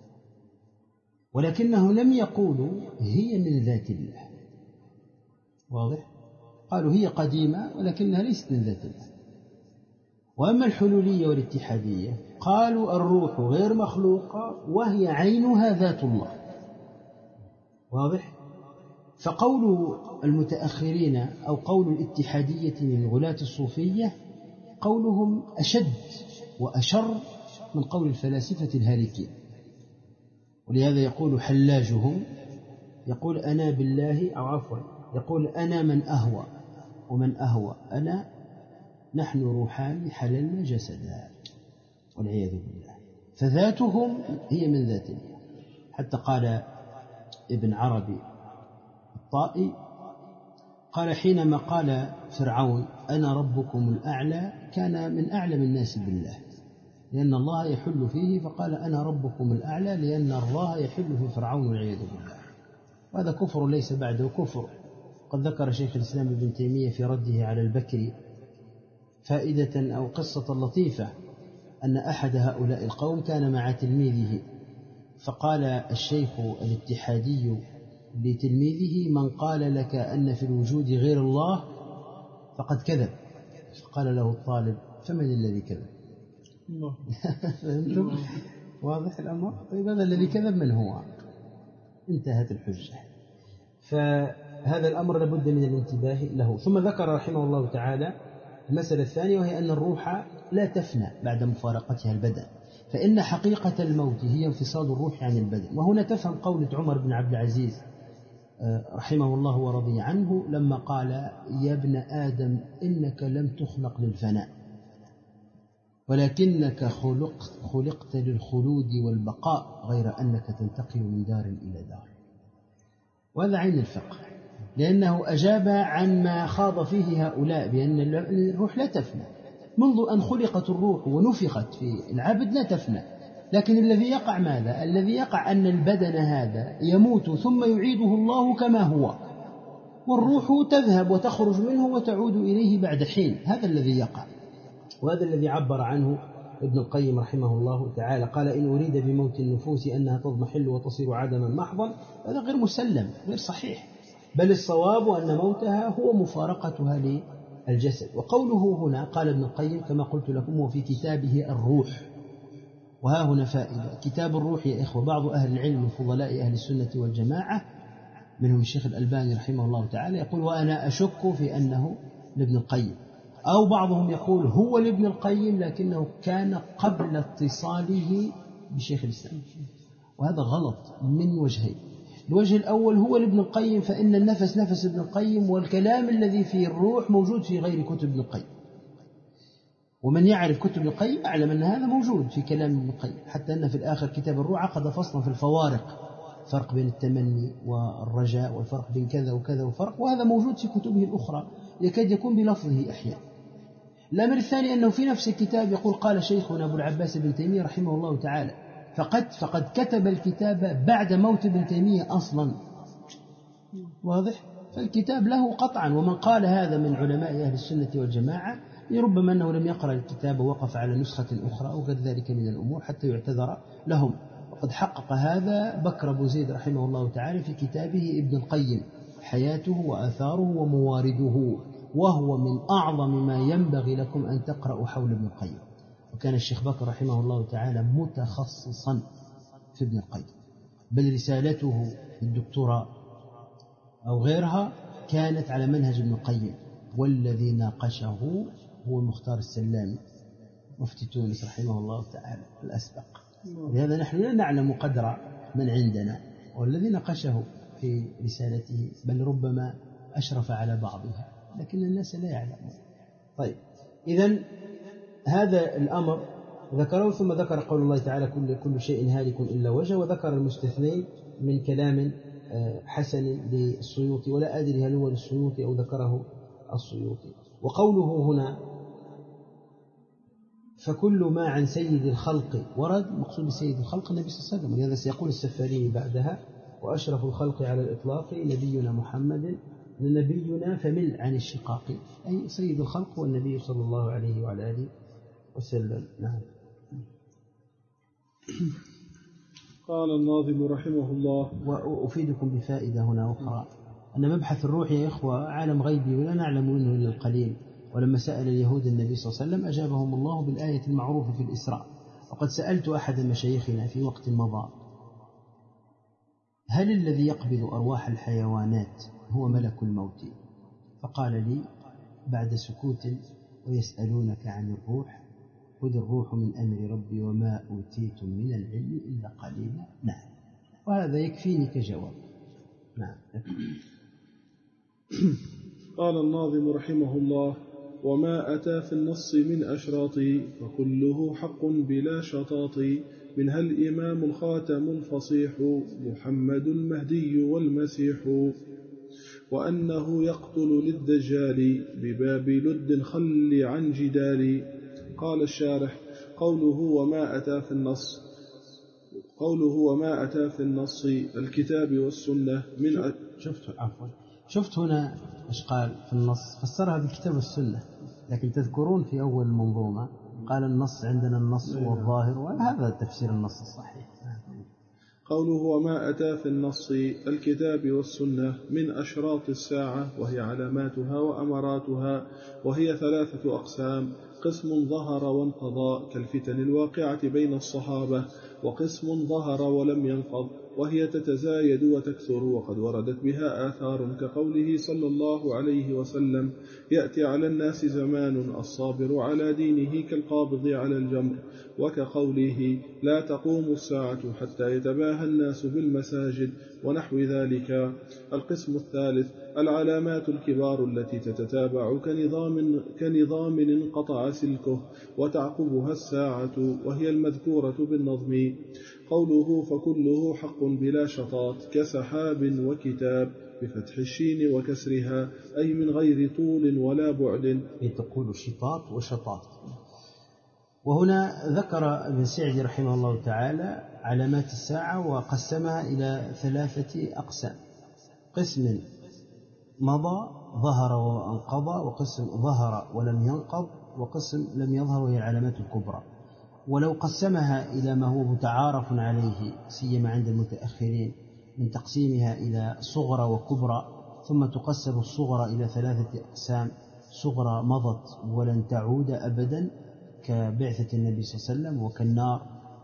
ولكنهم لم يقولوا هي من ذات الله. واضح؟ قالوا هي قديمة ولكنها ليست من ذات الله. وأما الحلولية والاتحادية قالوا الروح غير مخلوقة وهي عينها ذات الله. واضح؟ فقول المتأخرين أو قول الاتحادية من غلاة الصوفية قولهم أشد وأشر من قول الفلاسفة الهالكين. ولهذا يقول حلاجهم، يقول أنا بالله، أو عفوا يقول أنا من أهوى، ومن أهوى أنا، نحن روحان حللنا جسدا، والعياذ بالله. فذاتهم هي من ذات الله. حتى قال ابن عربي الطائي، قال حينما قال فرعون أنا ربكم الأعلى كان من أعلم الناس بالله، لأن الله يحل فيه، فقال أنا ربكم الأعلى لأن الله يحل في فرعون والعياذ بالله. وهذا كفر ليس بعده كفر. قد ذكر شيخ الإسلام ابن تيمية في رده على البكري فائدة أو قصة لطيفة، أن أحد هؤلاء القوم كان مع تلميذه، فقال الشيخ الاتحادي لتلميذه من قال لك أن في الوجود غير الله فقد كذب. فقال له الطالب فمن الذي كذب؟ فهمتم؟ واضح الأمر؟ طيب هذا الذي كذب من هو؟ انتهت الحجة. فهذا الأمر لابد من الانتباه له. ثم ذكر رحمه الله تعالى المسألة الثانية، وهي أن الروح لا تفنى بعد مفارقتها البدن، فإن حقيقة الموت هي انفصال الروح عن البدن. وهنا تفهم قولة عمر بن عبد العزيز رحمه الله ورضي عنه لما قال يا ابن آدم إنك لم تخلق للفناء ولكنك خلقت للخلود والبقاء، غير أنك تنتقل من دار إلى دار. وهذا عين الفقه، لأنه أجاب عما خاض فيه هؤلاء بأن الروح لا تفنى. منذ أن خلقت الروح ونفخت في العبد لا تفنى، لكن الذي يقع ماذا؟ الذي يقع أن البدن هذا يموت ثم يعيده الله كما هو، والروح تذهب وتخرج منه وتعود إليه بعد حين. هذا الذي يقع، وهذا الذي عبر عنه ابن القيم رحمه الله تعالى. قال إن أريد بموت النفوس أنها تضمحل وتصير عدما محضا، هذا غير مسلم، غير صحيح، بل الصواب أن موتها هو مفارقتها للجسد. وقوله هنا قال ابن القيم كما قلت لكم وفي كتابه الروح. وها هنا فائدة، كتاب الروح يا إخوة، بعض أهل العلم من فضلاء أهل السنة والجماعة منهم الشيخ الألباني رحمه الله تعالى يقول وأنا أشك في أنه لابن القيم، أو بعضهم يقول هو لابن القيم لكنه كان قبل اتصاله بشيخ الإسلام. وهذا غلط من وجهين. الوجه الأول هو لابن القيم، فإن النفس نفس ابن القيم، والكلام الذي فيه الروح موجود في غير كتب ابن القيم، ومن يعرف كتب ابن القيم أعلم أن هذا موجود في كلام ابن القيم، حتى أن في الآخر كتاب الروح عقد فصلا في الفوارق، فرق بين التمني والرجاء، والفرق بين كذا وكذا وفرق، وهذا موجود في كتبه الأخرى يكاد يكون بلفظه أحيانا. الأمر الثاني أنه في نفس الكتاب يقول قال شيخنا أبو العباس بن تيمية رحمه الله تعالى، فقد كتب الكتاب بعد موت ابن تيمية أصلا. واضح؟ فالكتاب له قطعا، ومن قال هذا من علماء أهل السنة والجماعة ربما أنه لم يقرأ الكتاب ووقف على نسخة أخرى أو غير ذلك من الأمور حتى يعتذر لهم. وقد حقق هذا بكر أبو زيد رحمه الله تعالى في كتابه ابن القيم، حياته وآثاره وموارده، وهو من أعظم ما ينبغي لكم أن تقرأوا حول ابن القيم. وكان الشيخ بكر رحمه الله تعالى متخصصا في ابن القيم، بل رسالته في الدكتوراه أو غيرها كانت على منهج ابن القيم، والذي ناقشه هو المختار السلامي مفتي تونس رحمه الله تعالى الأسبق. لهذا نحن لا نعلم قدر من عندنا، والذي ناقشه في رسالته بل ربما أشرف على بعضها، لكن الناس لا يعلمون. طيب، إذن هذا الأمر ذكره، ثم ذكر قول الله تعالى كل شيء هالك إلا وجهه، وذكر المستثنين من كلام حسن للسيوطي، ولا أدري هل هو للسيوطي أو ذكره السيوطي. وقوله هنا فكل ما عن سيد الخلق ورد، مقصود بسيد الخلق النبي صلى الله عليه وسلم، ولهذا سيقول السفاري بعدها وأشرف الخلق على الإطلاق نبينا محمد، نبينا فمل عن الشقاق، أي سيد الخلق هو النبي صلى الله عليه وعلى آله وسلم. نعم. قال الناظم رحمه الله. وأفيدكم بفائدة هنا أخرى، أن مبحث الروح يا إخوة عالم غيبي ولا نعلم منه إلا القليل. ولما سأل اليهود النبي صلى الله عليه وسلم أجابهم الله بالآية المعروفة في الإسراء. وقد سألت أحد مشايخنا في وقت مضى هل الذي يقبض أرواح الحيوانات هو ملك الموت؟ فقال لي بعد سكوت ويسألونك عن الروح خذ الروح من أمر ربي وما أوتيتم من العلم إلا قليلا. نعم، وهذا يكفيني كجواب. نعم. قال الناظم رحمه الله: وما أتى في النص من أشراط فكله حق بلا شطاط، منها الإمام الخاتم الفصيح محمد المهدي والمسيح، وأنه يقتل للدجال بباب لد خل عن جدال. قال الشارح: قوله وما أتى في النص الكتاب والسنة من شفت هنا إيش قال في النص؟ فسرها بالكتاب والسنة، لكن تذكرون في أول المنظومة قال النص عندنا النص والظاهر، وهذا تفسير النص الصحيح. قوله وما أتى في النص الكتاب والسنة من أشراط الساعة، وهي علاماتها وأمراتها، وهي 3 أقسام: قسم ظهر وانقضى كالفتن الواقعة بين الصحابة، وقسم ظهر ولم ينقض وهي تتزايد وتكثر، وقد وردت بها آثار كقوله صلى الله عليه وسلم: يأتي على الناس زمان الصابر على دينه كالقابض على الجمر، وكقوله: لا تقوم الساعة حتى يتباهى الناس بالمساجد، ونحو ذلك. القسم الثالث العلامات الكبار التي تتتابع كنظام انقطع سلكه وتعقبها الساعة، وهي المذكورة بالنظم. قوله فكله حق بلا شطاط كسحاب وكتاب بفتح الشين وكسرها، أي من غير طول ولا بعد. تقول شطاط وشطاط. وهنا ذكر ابن سعدي رحمه الله تعالى علامات الساعة وقسمها إلى 3 أقسام: قسم مضى ظهر وانقضى، وقسم ظهر ولم ينقض، وقسم لم يظهر وهي العلامات الكبرى. ولو قسمها إلى ما هو متعارف عليه سيما عند المتأخرين من تقسيمها إلى صغرى وكبرى، ثم تقسم الصغرى إلى 3 أقسام: صغرى مضت ولن تعود أبدا كبعثة النبي صلى الله عليه وسلم، وكالنار،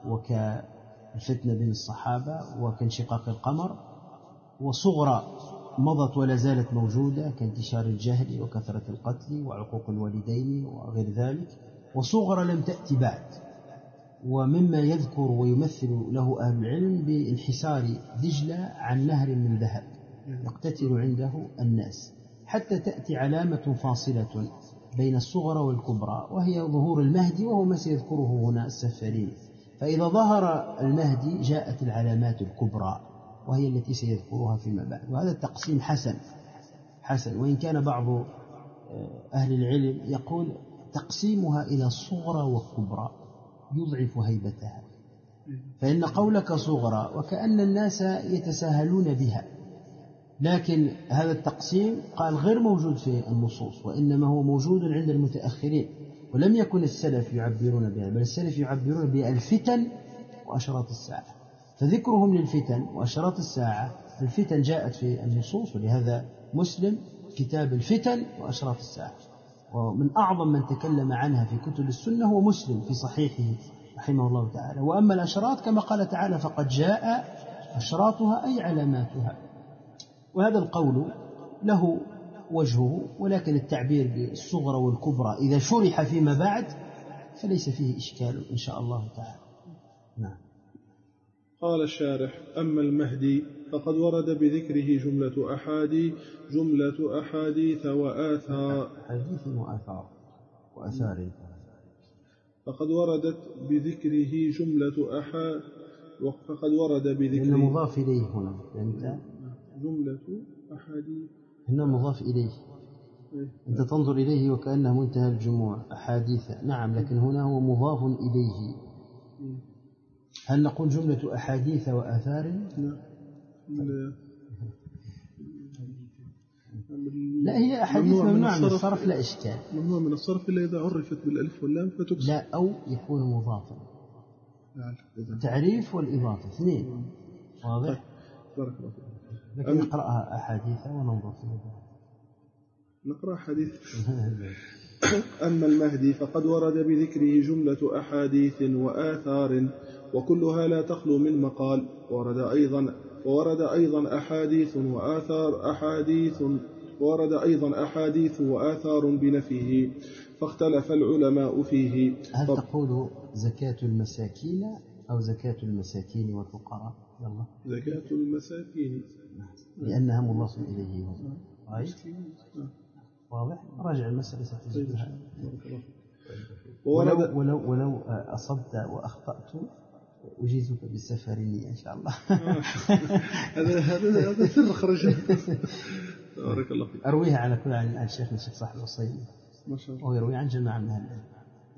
وكالفتنة بين الصحابة، وكانشقاق القمر. وصغرى مضت ولا زالت موجودة كانتشار الجهل وكثرة القتل وعقوق الوالدين وغير ذلك. وصغرى لم تأتي بعد، ومما يذكر ويمثل له أهل العلم بانحسار دجلة عن نهر من ذهب يقتتل عنده الناس، حتى تأتي علامة فاصلة بين الصغرى والكبرى، وهي ظهور المهدي، وهو ما سيذكره هنا السفاري. فإذا ظهر المهدي جاءت العلامات الكبرى، وهي التي سيذكرها فيما بعد. وهذا التقسيم حسن، وإن كان بعض أهل العلم يقول تقسيمها إلى صغرى وكبرى يضعف هيبتها، فإن قولك صغرى وكأن الناس يتساهلون بها، لكن هذا التقسيم قال غير موجود في النصوص، وإنما هو موجود عند المتأخرين، ولم يكن السلف يعبرون بها، بل السلف يعبرون بالفتن وأشراط الساعة. فذكرهم للفتن وأشراط الساعة، الفتن جاءت في النصوص، ولهذا مسلم كتاب الفتن وأشراط الساعة، ومن أعظم من تكلم عنها في كتب السنة هو مسلم في صحيحه رحمه الله تعالى. وأما الأشراط كما قال تعالى فقد جاء أشراطها أي علاماتها. وهذا القول له وجهه، ولكن التعبير بالصغرى والكبرى إذا شرح فيما بعد فليس فيه إشكال إن شاء الله تعالى. نعم. قال الشارح: أما المهدي فقد ورد بذكره جملة أحاديث وآثار. حديث وآثار. فقد وردت بذكره فقد ورد بذكره إنه مضاف إليه هنا، فهمت؟ جملة أحاديث إنه مضاف إليه، أنت تنظر إليه وكأنه منتهى الجموع أحاديث، نعم، لكن هنا هو مضاف إليه. هل نقول جملة أحاديث وآثار؟ لا، هي أحاديث ممنوع من الصرف، لا إشكال. ممنوع من الصرف إلا إذا عرفت بالألف واللام فتكسر. لا، أو يكون مضافا. تعريف والإضافة اثنين. واضح؟ بارك الله فيك. لكن نقرأها أحاديث وننظر فيها. نقرأ حديث. أما المهدي فقد ورد بذكره جملة أحاديث وآثار وكلها لا تخلو من مقال. وورد أيضا أحاديث وآثار بنفيه، فاختلف العلماء فيه. هل تقول زكاة المساكين أو زكاة المساكين والفقراء؟ يلا. زكاة المساكين لأنها مضاف إليه. واضح؟ راجع المسألة ستجدها. ولو أصبت وأخطأت أجيزك بالسفر لي إن شاء الله. هذا سر خرج. بارك الله فيك. أرويها على كل عن الشيخ صاحب الوصية، ما شاء الله، وهو يروي عن جماعة من أهل العلم.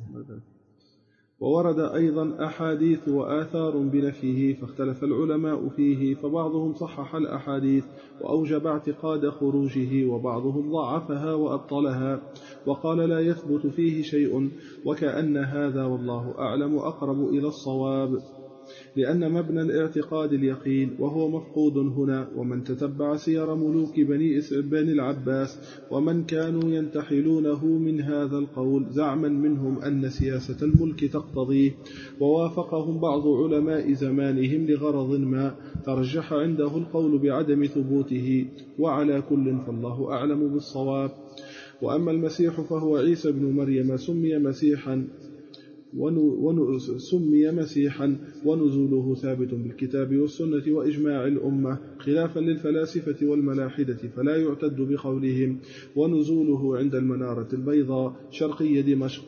وورد أيضا أحاديث وآثار بنفيه، فاختلف العلماء فيه، فبعضهم صحح الأحاديث وأوجب اعتقاد خروجه، وبعضهم ضعفها وأبطلها وقال لا يثبت فيه شيء، وكأن هذا والله أعلم أقرب إلى الصواب، لأن مبنى الاعتقاد اليقين وهو مفقود هنا. ومن تتبع سير ملوك بني العباس ومن كانوا ينتحلونه من هذا القول زعما منهم أن سياسة الملك تقتضيه، ووافقهم بعض علماء زمانهم لغرض ما، ترجح عنده القول بعدم ثبوته، وعلى كل فالله أعلم بالصواب. وأما المسيح فهو عيسى بن مريم سمي مسيحا ونزوله ثابت بالكتاب والسنة وإجماع الأمة، خلافا للفلاسفة والملاحدة فلا يعتد بقولهم. ونزوله عند المنارة البيضاء شرقي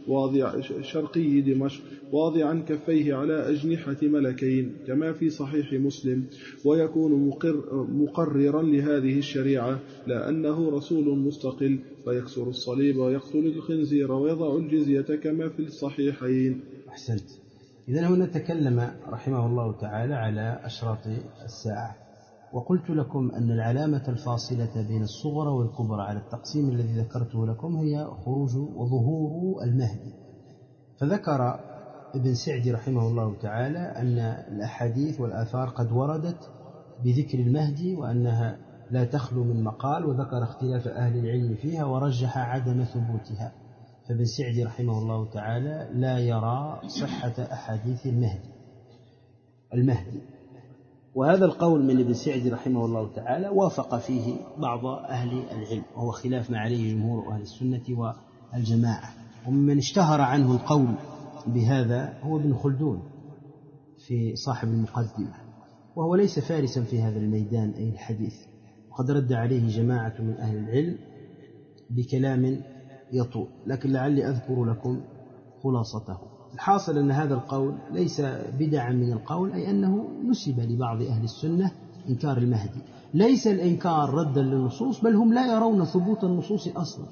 دمشق واضعا كفيه على أجنحة ملكين كما في صحيح مسلم، ويكون مقررا لهذه الشريعة، لا أنه رسول مستقل فيكسر الصليب ويقتل الخنزير ويضع الجزية كما في الصحيحين. أحسنت. إذن هنا تكلم رحمه الله تعالى على أشراط الساعة، وقلت لكم أن العلامة الفاصلة بين الصغرى والكبرى على التقسيم الذي ذكرته لكم هي خروج وظهور المهدي. فذكر ابن سعدي رحمه الله تعالى أن الأحاديث والآثار قد وردت بذكر المهدي وأنها لا تخلو من مقال، وذكر اختلاف أهل العلم فيها ورجح عدم ثبوتها. فابن سعدي رحمه الله تعالى لا يرى صحة أحاديث المهدي. وهذا القول من ابن سعدي رحمه الله تعالى وافق فيه بعض أهل العلم، وهو خلاف ما عليه جمهور أهل السنة والجماعة. ومن اشتهر عنه القول بهذا هو ابن خلدون في صاحب المقدمة، وهو ليس فارسا في هذا الميدان أي الحديث، وقد رد عليه جماعة من أهل العلم بكلام يطول، لكن لعلي أذكر لكم خلاصته. الحاصل أن هذا القول ليس بدعا من القول، أي أنه نسب لبعض أهل السنة إنكار المهدي، ليس الإنكار ردا للنصوص، بل هم لا يرون ثبوت النصوص أصلا،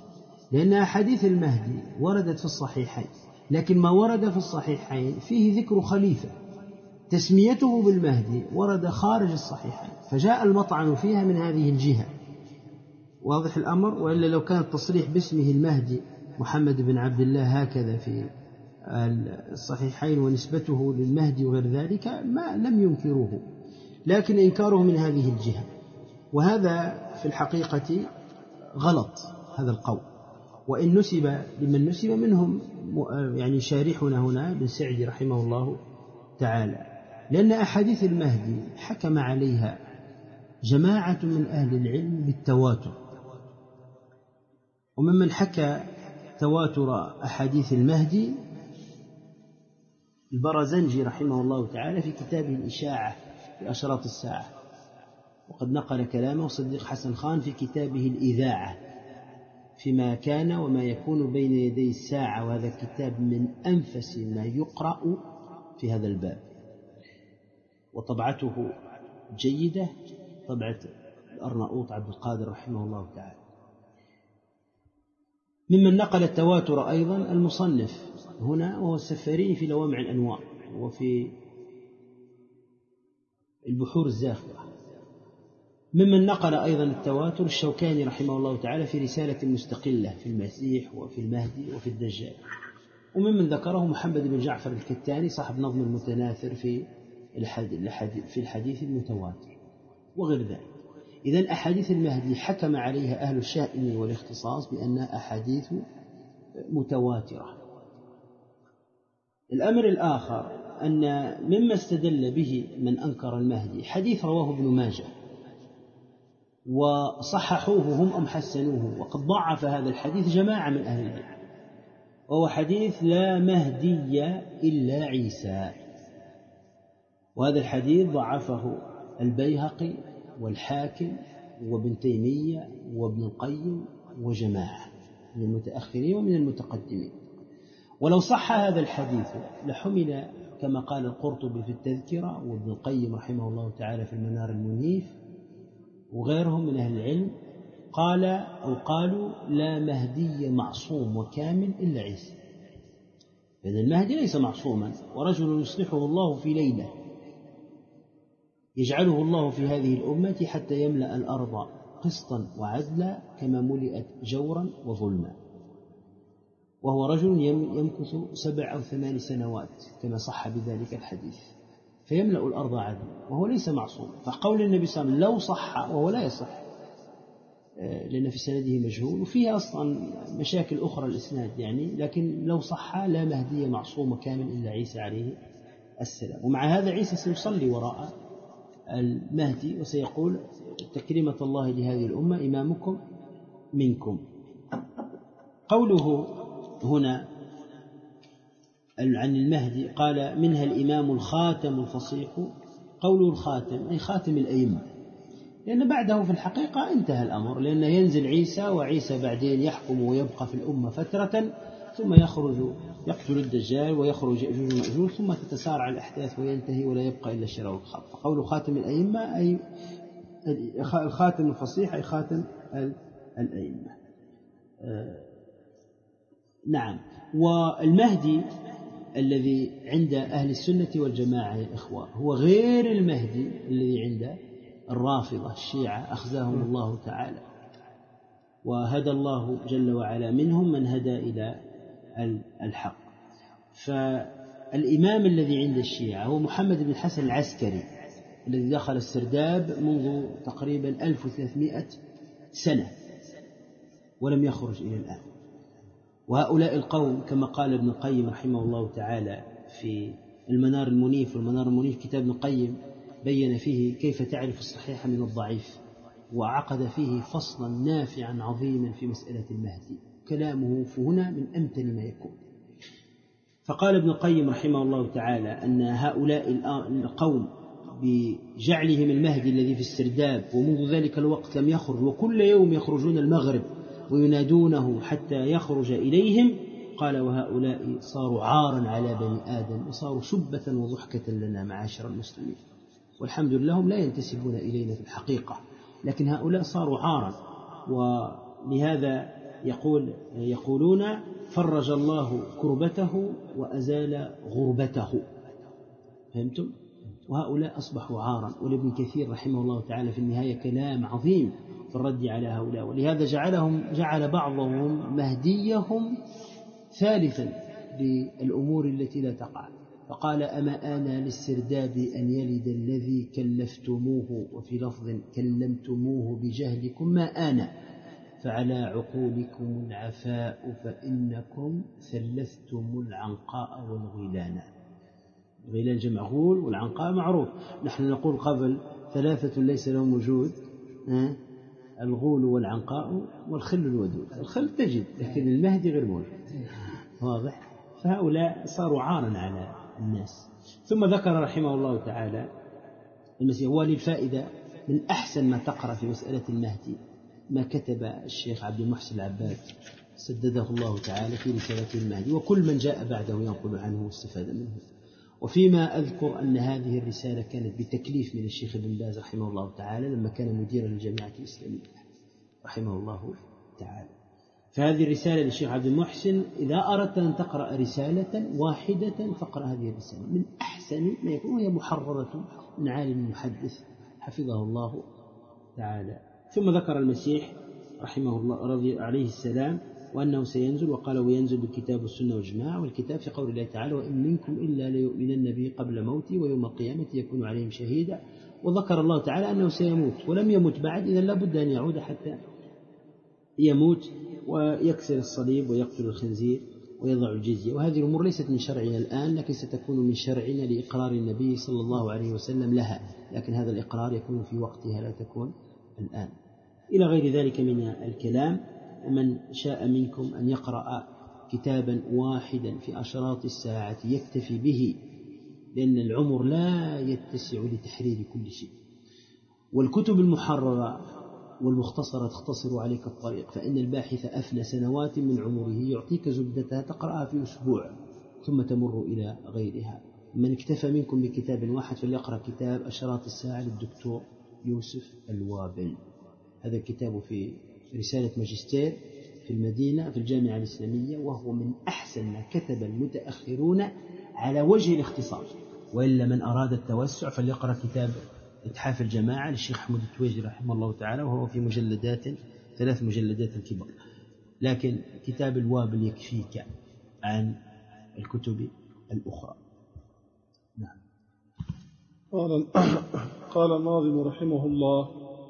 لأن أحاديث المهدي وردت في الصحيحين، لكن ما ورد في الصحيحين فيه ذكر خليفة، تسميته بالمهدي ورد خارج الصحيحين، فجاء المطعن فيها من هذه الجهة. واضح الأمر؟ وإلا لو كان التصريح باسمه المهدي محمد بن عبد الله هكذا في الصحيحين ونسبته للمهدي وغير ذلك ما لم ينكروه، لكن إنكاره من هذه الجهة، وهذا في الحقيقة غلط هذا القول. وإن نسب لمن نسب منهم يعني شارحنا هنا بن سعدي رحمه الله تعالى، لأن أحاديث المهدي حكم عليها جماعة من أهل العلم بالتواتر، وممن حكى تواتر أحاديث المهدي البرزنجي رحمه الله تعالى في كتابه الإشاعة في أشراط الساعة، وقد نقل كلامه صديق حسن خان في كتابه الإذاعة فيما كان وما يكون بين يدي الساعة، وهذا الكتاب من أنفس ما يقرأ في هذا الباب، وطبعته جيدة، طبعة الأرناؤوط عبد القادر رحمه الله تعالى. ممن نقل التواتر أيضا المصنف هنا وهو السفاريني في لوامع الأنوار وفي البحور الزاخرة. ممن نقل أيضا التواتر الشوكاني رحمه الله تعالى في رسالة مستقلة في المسيح وفي المهدي وفي الدجال. وممن ذكره محمد بن جعفر الكتاني صاحب نظم المتناثر في الحديث المتواتر وغير ذلك. إذن أحاديث المهدي حكم عليها أهل الشأن والاختصاص بأنها أحاديث متواترة. الأمر الآخر أن مما استدل به من أنكر المهدي حديث رواه ابن ماجه وصححوه هم أم حسنوه، وقد ضعف هذا الحديث جماعة من أهل العلم، وهو حديث لا مهدي إلا عيسى، وهذا الحديث ضعفه البيهقي والحاكم وابن تيمية وابن القيم وجماعة من المتأخرين ومن المتقدمين. ولو صح هذا الحديث لحمل كما قال القرطبي في التذكرة وابن القيم رحمه الله تعالى في المنار المنيف وغيرهم من أهل العلم قالوا لا مهدي معصوم وكامل إلا عيسى. إذن المهدي ليس معصوما، ورجل يصلحه الله في ليلة يجعله الله في هذه الأمة حتى يملأ الأرض قسطا وعدلا كما ملئت جورا وظلما، وهو رجل يمكث 7 أو 8 سنوات كما صح بذلك الحديث، فيملأ الأرض عدلا وهو ليس معصوم. فقول النبي صلى الله عليه وسلم لو صح وهو لا يصح لأن في سنده مجهول وفيه أصلا مشاكل أخرى الإسناد يعني، لكن لو صح لا مهدي معصوم كامل إلا عيسى عليه السلام. ومع هذا عيسى سيصلي وراء المهدي وسيقول تكريمة الله لهذه الأمة إمامكم منكم. قوله هنا عن المهدي قال منها الإمام الخاتم الفصيح، قوله الخاتم أي خاتم الأئمة، لأن بعده في الحقيقة انتهى الأمر، لأن ينزل عيسى وعيسى بعدين يحكم ويبقى في الأمة فترة ثم يقتل الدجال ويخرج يأجوج ومأجوج ثم تتسارع الأحداث وينتهي ولا يبقى إلا الشرع والخط. فقول خاتم الأئمة أي الخاتم الفصيح أي خاتم الأئمة. نعم. والمهدي الذي عند أهل السنة والجماعة يا إخوة هو غير المهدي الذي عند الرافضة الشيعة أخزاهم الله تعالى، وهدى الله جل وعلا منهم من هدى إلى الحق. فالإمام الذي عند الشيعة هو محمد بن الحسن العسكري الذي دخل السرداب منذ تقريبا 1300 سنة ولم يخرج إلى الآن. وهؤلاء القوم كما قال ابن القيم رحمه الله تعالى في المنار المنيف، والمنار المنيف كتاب ابن القيم بين فيه كيف تعرف الصحيح من الضعيف، وعقد فيه فصلا نافعا عظيما في مسألة المهدي، كلامه هنا من أمتن ما يكون. فقال ابن القيم رحمه الله تعالى أن هؤلاء القوم بجعلهم المهدي الذي في السرداب ومنذ ذلك الوقت لم يخرج، وكل يوم يخرجون المغرب وينادونه حتى يخرج إليهم، قال وهؤلاء صاروا عارا على بني آدم وصاروا شبة وضحكة لنا معاشر المسلمين. والحمد لله هم لا ينتسبون إلينا في الحقيقة، لكن هؤلاء صاروا عارا. ولهذا يقولون فرج الله كربته وأزال غربته. فهمتم؟ وهؤلاء أصبحوا عارا. ولابن كثير رحمه الله تعالى في النهاية كلام عظيم في الرد على هؤلاء، ولهذا جعل بعضهم مهديهم ثالثا للأمور التي لا تقع، فقال أما آن للسرداب أن يلد الذي كلفتموه، وفي لفظ كلمتموه بجهلكم ما آن، فعلى عقولكم العفاء فإنكم ثلثتم العنقاء والغيلان. الغيلان جمع غول والعنقاء معروف. نحن نقول قبل ثلاثة ليس لهم وجود، الغول والعنقاء والخل الودود. الخل تجد لكن المهدي غير موجود، واضح؟ فهؤلاء صاروا عارا على الناس. ثم ذكر رحمه الله تعالى المسيح. هو للفائدة من أحسن ما تقرأ في مسألة المهدي ما كتب الشيخ عبد المحسن العباد سدده الله تعالى في رسالته المهدي، وكل من جاء بعده ينقل عنه واستفاد منه. وفيما أذكر أن هذه الرسالة كانت بتكليف من الشيخ ابن باز رحمه الله تعالى لما كان مديرا للجامعة الإسلامية رحمه الله تعالى. فهذه الرسالة للشيخ عبد المحسن، إذا أردت أن تقرأ رسالة واحدة فاقرأ هذه الرسالة، من أحسن ما يكون، وهي محررة من عالم محدث حفظه الله تعالى. ثم ذكر المسيح رحمه الله رضي عليه السلام وأنه سينزل، وقال وينزل بالكتاب والسنة والجماعة. والكتاب في قول الله تعالى وإن منكم إلا ليؤمنن به قبل موته ويوم القيامة يكون عليهم شهيدا. وذكر الله تعالى أنه سيموت ولم يمت بعد، إذا لابد أن يعود حتى يموت ويكسر الصليب ويقتل الخنزير ويضع الجزية. وهذه الأمور ليست من شرعنا الآن، لكن ستكون من شرعنا لإقرار النبي صلى الله عليه وسلم لها، لكن هذا الإقرار يكون في وقتها لا تكون الآن. إلى غير ذلك من الكلام. ومن شاء منكم أن يقرأ كتابا واحدا في أشراط الساعة يكتفي به، لأن العمر لا يتسع لتحرير كل شيء، والكتب المحررة والمختصرة تختصر عليك الطريق، فإن الباحث أفنى سنوات من عمره يعطيك زبدتها تقرأها في أسبوع ثم تمر إلى غيرها. من اكتفى منكم بكتاب واحد فليقرأ كتاب أشراط الساعة للدكتور يوسف الوابل. هذا الكتاب في رسالة ماجستير في المدينة في الجامعة الإسلامية، وهو من أحسن ما كتب المتأخرون على وجه الاختصار. وإلا من أراد التوسع فليقرأ كتاب إتحاف الجماعة للشيخ حمود التويجري رحمه الله تعالى، وهو في مجلدات 3 مجلدات كبار، لكن كتاب الوابل يكفيك عن الكتب الأخرى. نعم. قال الناظم رحمه الله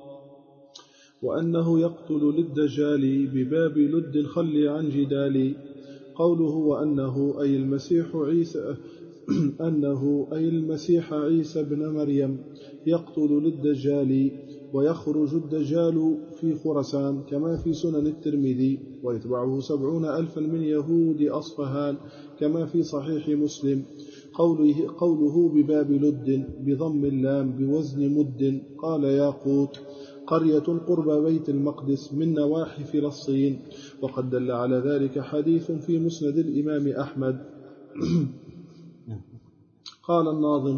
وأنه يقتل للدجال بباب لد الخل عن جدال. قوله وأنه أي المسيح عيسى أنه أي المسيح عيسى بن مريم يقتل للدجال، ويخرج الدجال في خرسان كما في سنن الترمذي، ويتبعه 70,000 من يهود أصفهان كما في صحيح مسلم. قوله بباب لد بضم اللام بوزن مد. قال ياقوت قرية قرب بيت المقدس من نواحي فلسطين، وقد دل على ذلك حديث في مسند الإمام أحمد. قال الناظم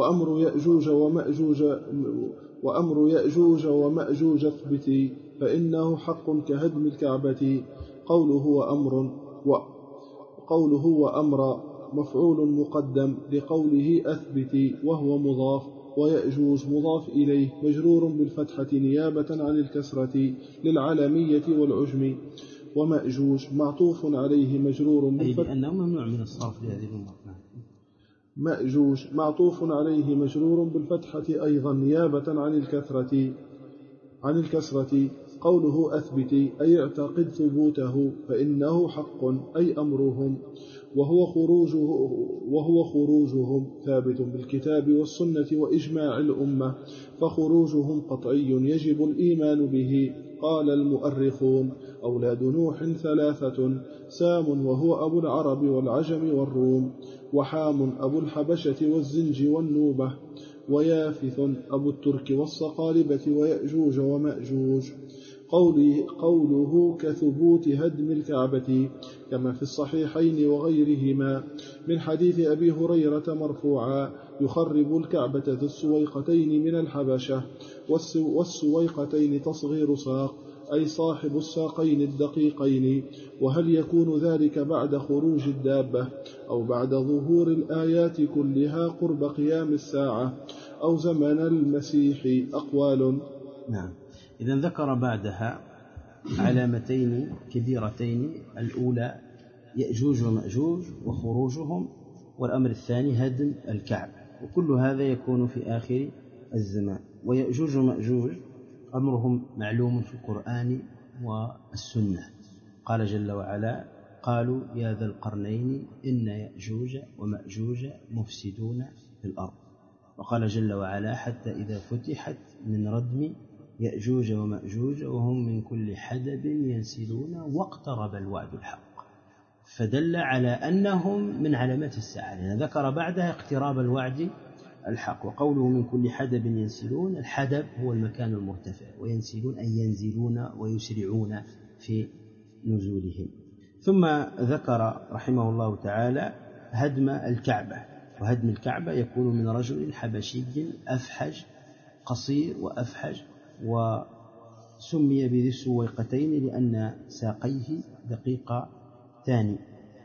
وأمر يأجوج ومأجوج اثبتي، فإنه حق كهدم الكعبة. قوله وأمر مفعول مقدم لقوله أثبتي وهو مضاف، ويأجوج مضاف إليه مجرور بالفتحة نيابة عن الكسرة للعلمية والعجم، ومأجوج معطوف عليه مجرور بالفتحة لأنه ممنوع من الصرف لهذه الأمور. مأجوج معطوف عليه مجرور بالفتحة أيضا نيابة عن الكسرة. قوله أثبتي أي اعتقد ثبوته، فإنه حق أي أمرهم، وهو خروجهم ثابت بالكتاب والسنة وإجماع الأمة، فخروجهم قطعي يجب الإيمان به. قال المؤرخون أولاد نوح 3: سام وهو أبو العرب والعجم والروم، وحام أبو الحبشة والزنج والنوبة، ويافث أبو الترك والصقالبة، ويأجوج ومأجوج. قوله كثبوت هدم الكعبة كما في الصحيحين وغيرهما من حديث أبي هريرة مرفوعا يخرب الكعبة ذو السويقتين من الحبشة، والسويقتين تصغير ساق، أي صاحب الساقين الدقيقين. وهل يكون ذلك بعد خروج الدابة أو بعد ظهور الآيات كلها قرب قيام الساعة أو زمن المسيح؟ أقوال. نعم. إذن ذكر بعدها علامتين كبيرتين: الأولى يأجوج ومأجوج وخروجهم، والأمر الثاني هدم الكعبة، وكل هذا يكون في آخر الزمان. ويأجوج ومأجوج أمرهم معلوم في القرآن والسنة. قال جل وعلا: قالوا يا ذا القرنين إن يأجوج ومأجوج مفسدون في الأرض. وقال جل وعلا: حتى إذا فتحت من ردم يأجوج ومأجوج وهم من كل حدب ينسلون واقترب الوعد الحق. فدل على أنهم من علامات الساعة، لأن ذكر بعدها اقتراب الوعد الحق. وقوله من كل حدب ينسلون، الحدب هو المكان المرتفع، وينسلون أي ينزلون ويسرعون في نزولهم. ثم ذكر رحمه الله تعالى هدم الكعبة. وهدم الكعبة يكون من رجل حبشي أفحج قصير وأفحج، وسمي بذي السويقتين لأن ساقيه دقيقتان.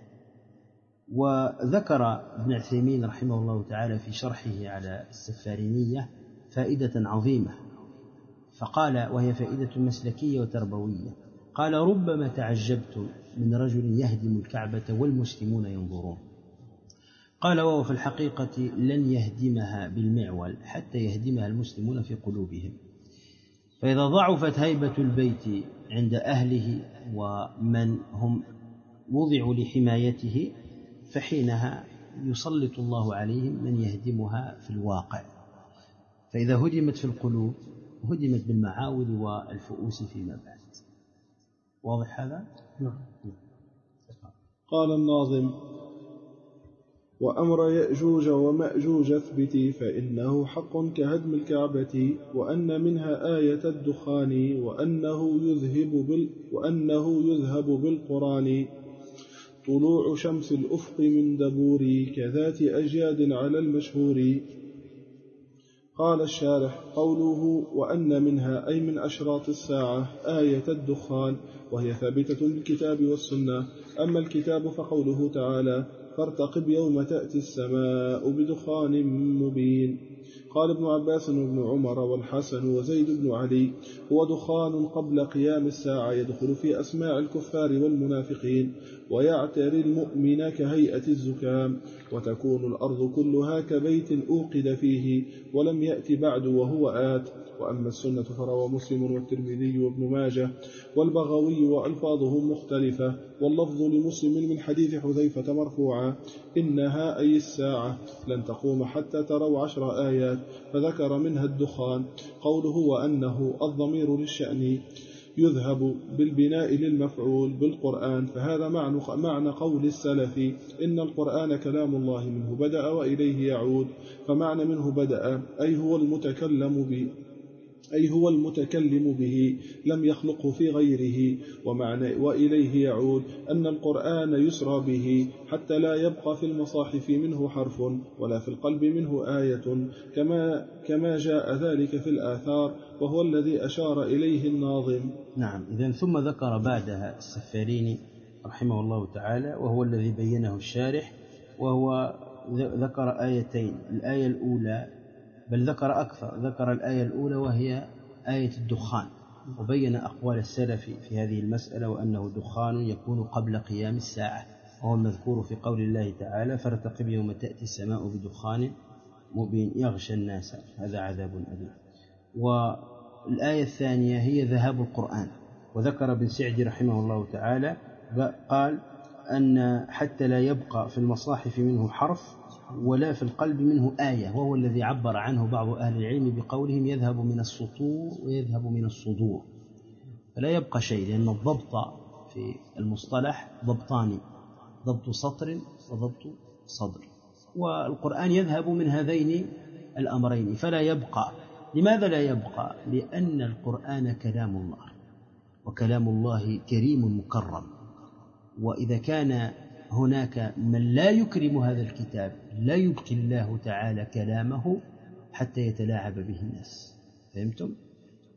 وذكر ابن عثيمين رحمه الله تعالى في شرحه على السفارينية فائدة عظيمة، فقال، وهي فائدة مسلكية وتربوية، قال: ربما تعجبت من رجل يهدم الكعبة والمسلمون ينظرون. قال: وهو في الحقيقة لن يهدمها بالمعول حتى يهدمها المسلمون في قلوبهم. فإذا ضعفت هيبة البيت عند أهله ومن هم وضعوا لحمايته، فحينها يسلط الله عليهم من يهدمها في الواقع. فإذا هدمت في القلوب هدمت بالمعاول والفؤوس فيما بعد. واضح هذا؟ نعم. قال الناظم: وأمر يأجوج ومأجوج اثبتي، فإنه حق كهدم الكعبة، وأن منها آية الدخان، وأنه يذهب بالقرآن، طلوع شمس الأفق من دبور، كذات أجياد على المشهور. قال الشارح: قوله وأن منها أي من أشراط الساعة آية الدخان، وهي ثابتة بالكتاب والسنة. أما الكتاب فقوله تعالى: فارتقب يوم تأتي السماء بدخان مبين. قال ابن عباس وابن عمر والحسن وزيد بن علي: هو دخان قبل قيام الساعة يدخل في أسماع الكفار والمنافقين، ويعتري المؤمن كهيئة الزكام، وتكون الأرض كلها كبيت أوقد فيه ولم يأت بعد وهو آت. وأما السنة فروى مسلم والترمذي وابن ماجه والبغوي وألفاظهم مختلفة، واللفظ لمسلم من حديث حذيفة مرفوعا: إنها أي الساعة لن تقوم حتى تروا 10 آيات، فذكر منها الدخان. قوله وأنه الضمير للشأن يذهب بالبناء للمفعول بالقرآن، فهذا معنى قول السلف: إن القرآن كلام الله منه بدأ وإليه يعود. فمعنى منه بدأ أي هو المتكلم به لم يخلقه في غيره. ومعنى وإليه يعود أن القرآن يسرى به حتى لا يبقى في المصاحف منه حرف ولا في القلب منه آية، كما جاء ذلك في الآثار، وهو الذي أشار إليه الناظم. نعم. إذن ثم ذكر بعدها السفاريني رحمه الله تعالى، وهو الذي بينه الشارح، وهو ذكر آيتين. الآية الأولى، بل ذكر أكثر، ذكر الآية الأولى وهي آية الدخان، وبين أقوال السلف في هذه المسألة، وأنه دخان يكون قبل قيام الساعة، وهو المذكور في قول الله تعالى: فارتقب يوم تأتي السماء بدخان مبين يغشى الناس هذا عذاب أليم. والآية الثانية هي ذهاب القرآن. وذكر ابن سعدي رحمه الله تعالى قال: أن حتى لا يبقى في المصاحف منه حرف ولا في القلب منه آية، وهو الذي عبر عنه بعض أهل العلم بقولهم: يذهب من السطور ويذهب من الصدور، فلا يبقى شيء، لأن الضبط في المصطلح ضبطان: ضبط سطر وضبط صدر، والقرآن يذهب من هذين الأمرين فلا يبقى. لماذا لا يبقى؟ لأن القرآن كلام الله، وكلام الله كريم مكرم، وإذا كان هناك من لا يكرم هذا الكتاب لا يبقي الله تعالى كلامه حتى يتلاعب به الناس. فهمتم؟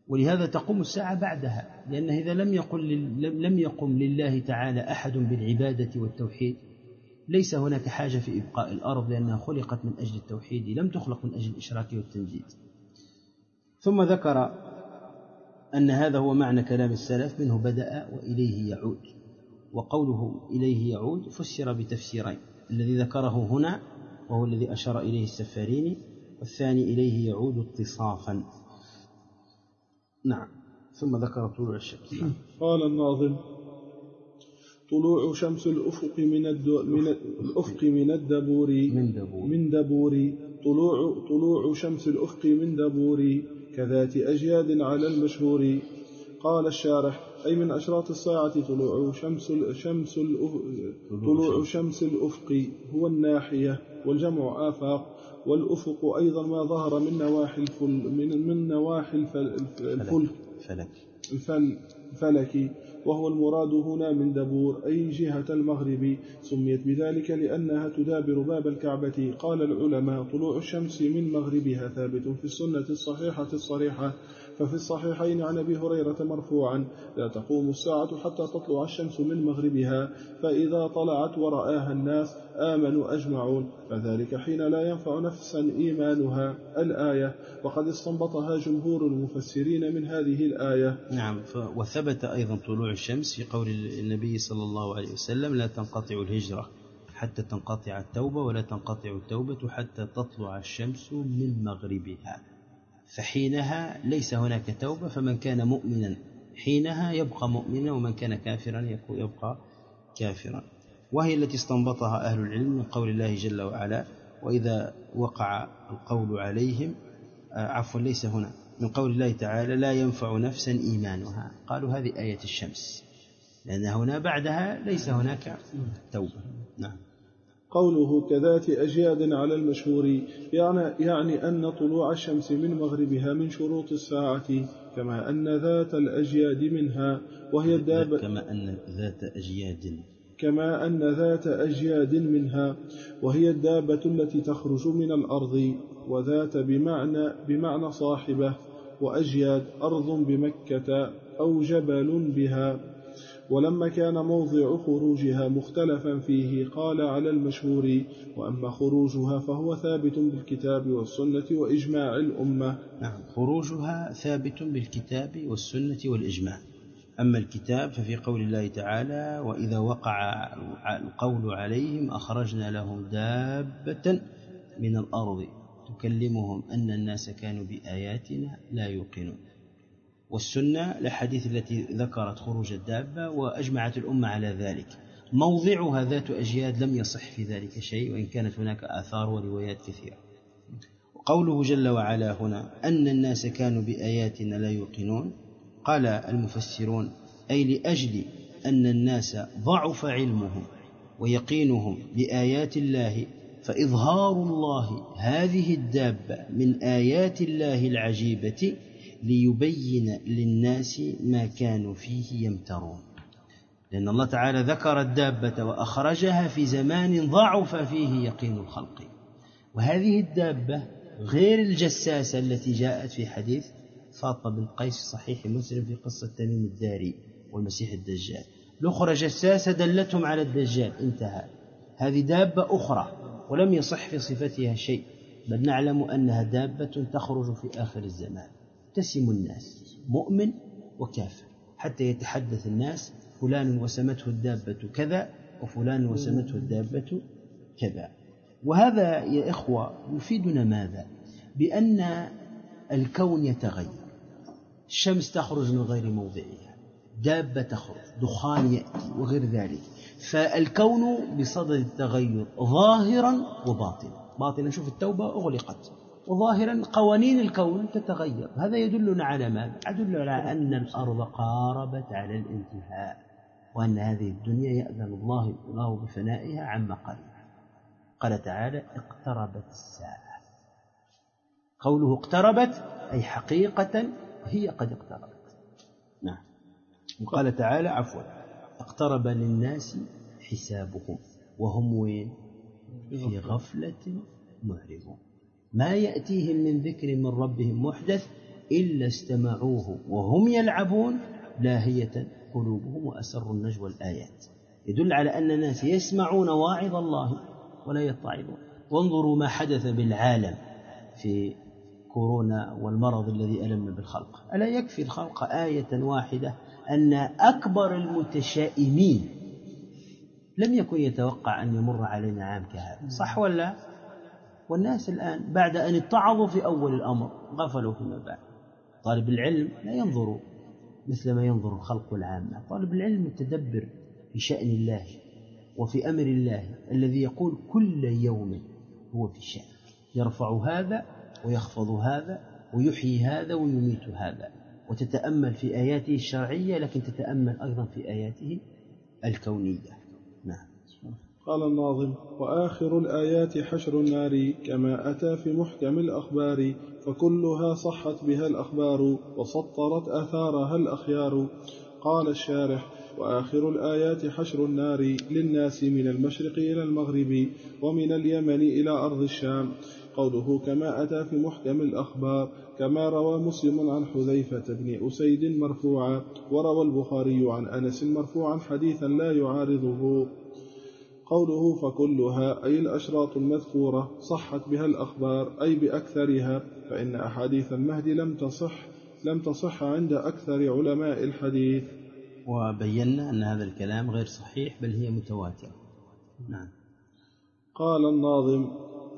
ولهذا تقوم الساعة بعدها، لأن إذا لم يقم لله تعالى أحد بالعبادة والتوحيد ليس هناك حاجة في إبقاء الأرض، لأنها خلقت من أجل التوحيد لم تخلق من أجل الإشراك والتنديد. ثم ذكر أن هذا هو معنى كلام السلف، منه بدأ وإليه يعود. وقوله إليه يعود فسر بتفسيرين: الذي ذكره هنا وهو الذي أشار إليه السفاريني، والثاني إليه يعود اتصافا. نعم. ثم ذكر طلوع الشمس. قال الناظم: طلوع شمس الأفق من دبور طلوع شمس الأفق من دبور كذات أجياد على المشهور. قال الشارح: أي من أشراط الساعة طلوع شمس الأفق هو الناحية، والجمع آفاق، والأفق أيضا ما ظهر من نواحي الفلك، وهو المراد هنا من دبور أي جهة المغرب. سميت بذلك لأنها تدابر باب الكعبة. قال العلماء: طلوع الشمس من مغربها ثابت في السنة الصحيحة الصريحة، ففي الصحيحين عن أبي هريرة مرفوعا: لا تقوم الساعة حتى تطلع الشمس من مغربها، فإذا طلعت ورآها الناس آمنوا أجمعون، فذلك حين لا ينفع نفسا إيمانها. الآية. وقد استنبطها جمهور المفسرين من هذه الآية. نعم. وثبت أيضا طلوع الشمس في قول النبي صلى الله عليه وسلم: لا تنقطع الهجرة حتى تنقطع التوبة، ولا تنقطع التوبة حتى تطلع الشمس من مغربها. فحينها ليس هناك توبة، فمن كان مؤمنا حينها يبقى مؤمنا، ومن كان كافرا يبقى كافرا. وهي التي استنبطها أهل العلم من قول الله جل وعلا: وإذا وقع القول عليهم ليس هنا، من قول الله تعالى: لا ينفع نفسا إيمانها. قالوا هذه آية الشمس، لأن هنا بعدها ليس هناك توبة. نعم. قوله كذات أجياد على المشهور يعني أن طلوع الشمس من مغربها من شروط الساعة، كما أن ذات الأجياد منها وهي الدابة كما أن ذات أجياد منها وهي الدابة التي تخرج من الأرض. وذات بمعنى صاحبة، وأجياد أرض بمكة أو جبل بها. ولما كان موضع خروجها مختلفا فيه قال على المشهور: وأما خروجها فهو ثابت بالكتاب والسنة وإجماع الأمة. نعم. خروجها ثابت بالكتاب والسنة والإجماع. أما الكتاب ففي قول الله تعالى: وإذا وقع القول عليهم أخرجنا لهم دابة من الأرض تكلمهم أن الناس كانوا بآياتنا لا يوقنون. والسنة الأحاديث التي ذكرت خروج الدابة وأجمعت الأمة على ذلك. موضعها ذات أجياد لم يصح في ذلك شيء، وإن كانت هناك آثار وروايات كثيرة. وقوله جل وعلا هنا: أن الناس كانوا بآياتنا لا يوقنون، قال المفسرون: أي لأجل أن الناس ضعف علمهم ويقينهم بآيات الله، فإظهار الله هذه الدابة من آيات الله العجيبة ليبين للناس ما كانوا فيه يمترون. لأن الله تعالى ذكر الدابة وأخرجها في زمان ضعف فيه يقين الخلق، وهذه الدابة غير الجساسة التي جاءت في حديث فاطمة بن قيس صحيح مسلم في قصة تميم الداري والمسيح الدجال. الأخرى جساسة دلتهم على الدجال، انتهى. هذه دابة أخرى ولم يصح في صفتها شيء، بل نعلم أنها دابة تخرج في آخر الزمان تسم الناس مؤمن وكافر، حتى يتحدث الناس: فلان وسمته الدابة كذا، وفلان وسمته الدابة كذا. وهذا يا إخوة يفيدنا ماذا؟ بأن الكون يتغير، الشمس تخرج من غير موضعها، دابة تخرج، دخان يأتي وغير ذلك. فالكون بصدد التغير ظاهرا وباطنا. باطنا نشوف التوبة أغلقت، وظاهرا قوانين الكون تتغير. هذا يدلنا على ماذا؟ يدل على أن الأرض قاربت على الانتهاء، وأن هذه الدنيا يأذن الله بفنائها عما قريب. قال تعالى: اقتربت الساعة. قوله اقتربت أي حقيقة هي قد اقتربت. نعم. وقال تعالى اقترب للناس حسابهم وهم وين؟ في غفلة معرضون. ما يأتيهم من ذكر من ربهم محدث إلا استمعوه وهم يلعبون لاهية قلوبهم وأسروا النجوى. الآيات يدل على أن الناس يسمعون واعظ الله ولا يتعظون. وانظروا ما حدث بالعالم في كورونا والمرض الذي ألم بالخلق. ألا يكفي الخلق آية واحدة أن أكبر المتشائمين لم يكن يتوقع أن يمر علينا عام كهذا، صح ولا؟ والناس الآن بعد أن اتعظوا في أول الأمر غفلوا فيما بعد. طالب العلم لا ينظر مثل ما ينظر الخلق العامة. طالب العلم متدبر في شأن الله وفي أمر الله الذي يقول كل يوم هو في شأن، يرفع هذا ويخفض هذا ويحيي هذا ويميت هذا، وتتأمل في آياته الشرعية لكن تتأمل أيضا في آياته الكونية. نعم. قال الناظم: وآخر الآيات حشر النار كما أتى في محكم الأخبار، فكلها صحت بها الأخبار وسطرت آثارها الأخيار. قال الشارح: وآخر الآيات حشر النار للناس من المشرق إلى المغرب ومن اليمن إلى أرض الشام. قوله كما أتى في محكم الأخبار كما روى مسلم عن حذيفة بن أسيد مرفوعا، وروى البخاري عن أنس مرفوعا حديثا لا يعارضه. قوله فكلها أي الأشراط المذكورة صحت بها الأخبار أي بأكثرها، فإن أحاديث المهدي لم تصح عند أكثر علماء الحديث. وبينا أن هذا الكلام غير صحيح بل هي متواترة. نعم. قال الناظم: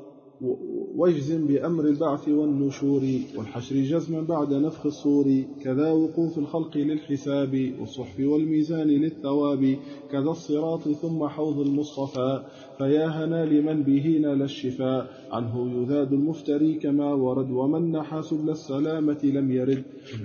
واجزم بأمر البعث والنشور والحشر جزما بعد نفخ الصور، كذا وقوف الخلق للحساب والصحف والميزان للثواب، كذا الصراط ثم حوض المصطفى، فيا هنا لمن به نال الشفاء، عنه يذاد المفتري كما ورد، ومن نحى سبل السلامة لم يرد.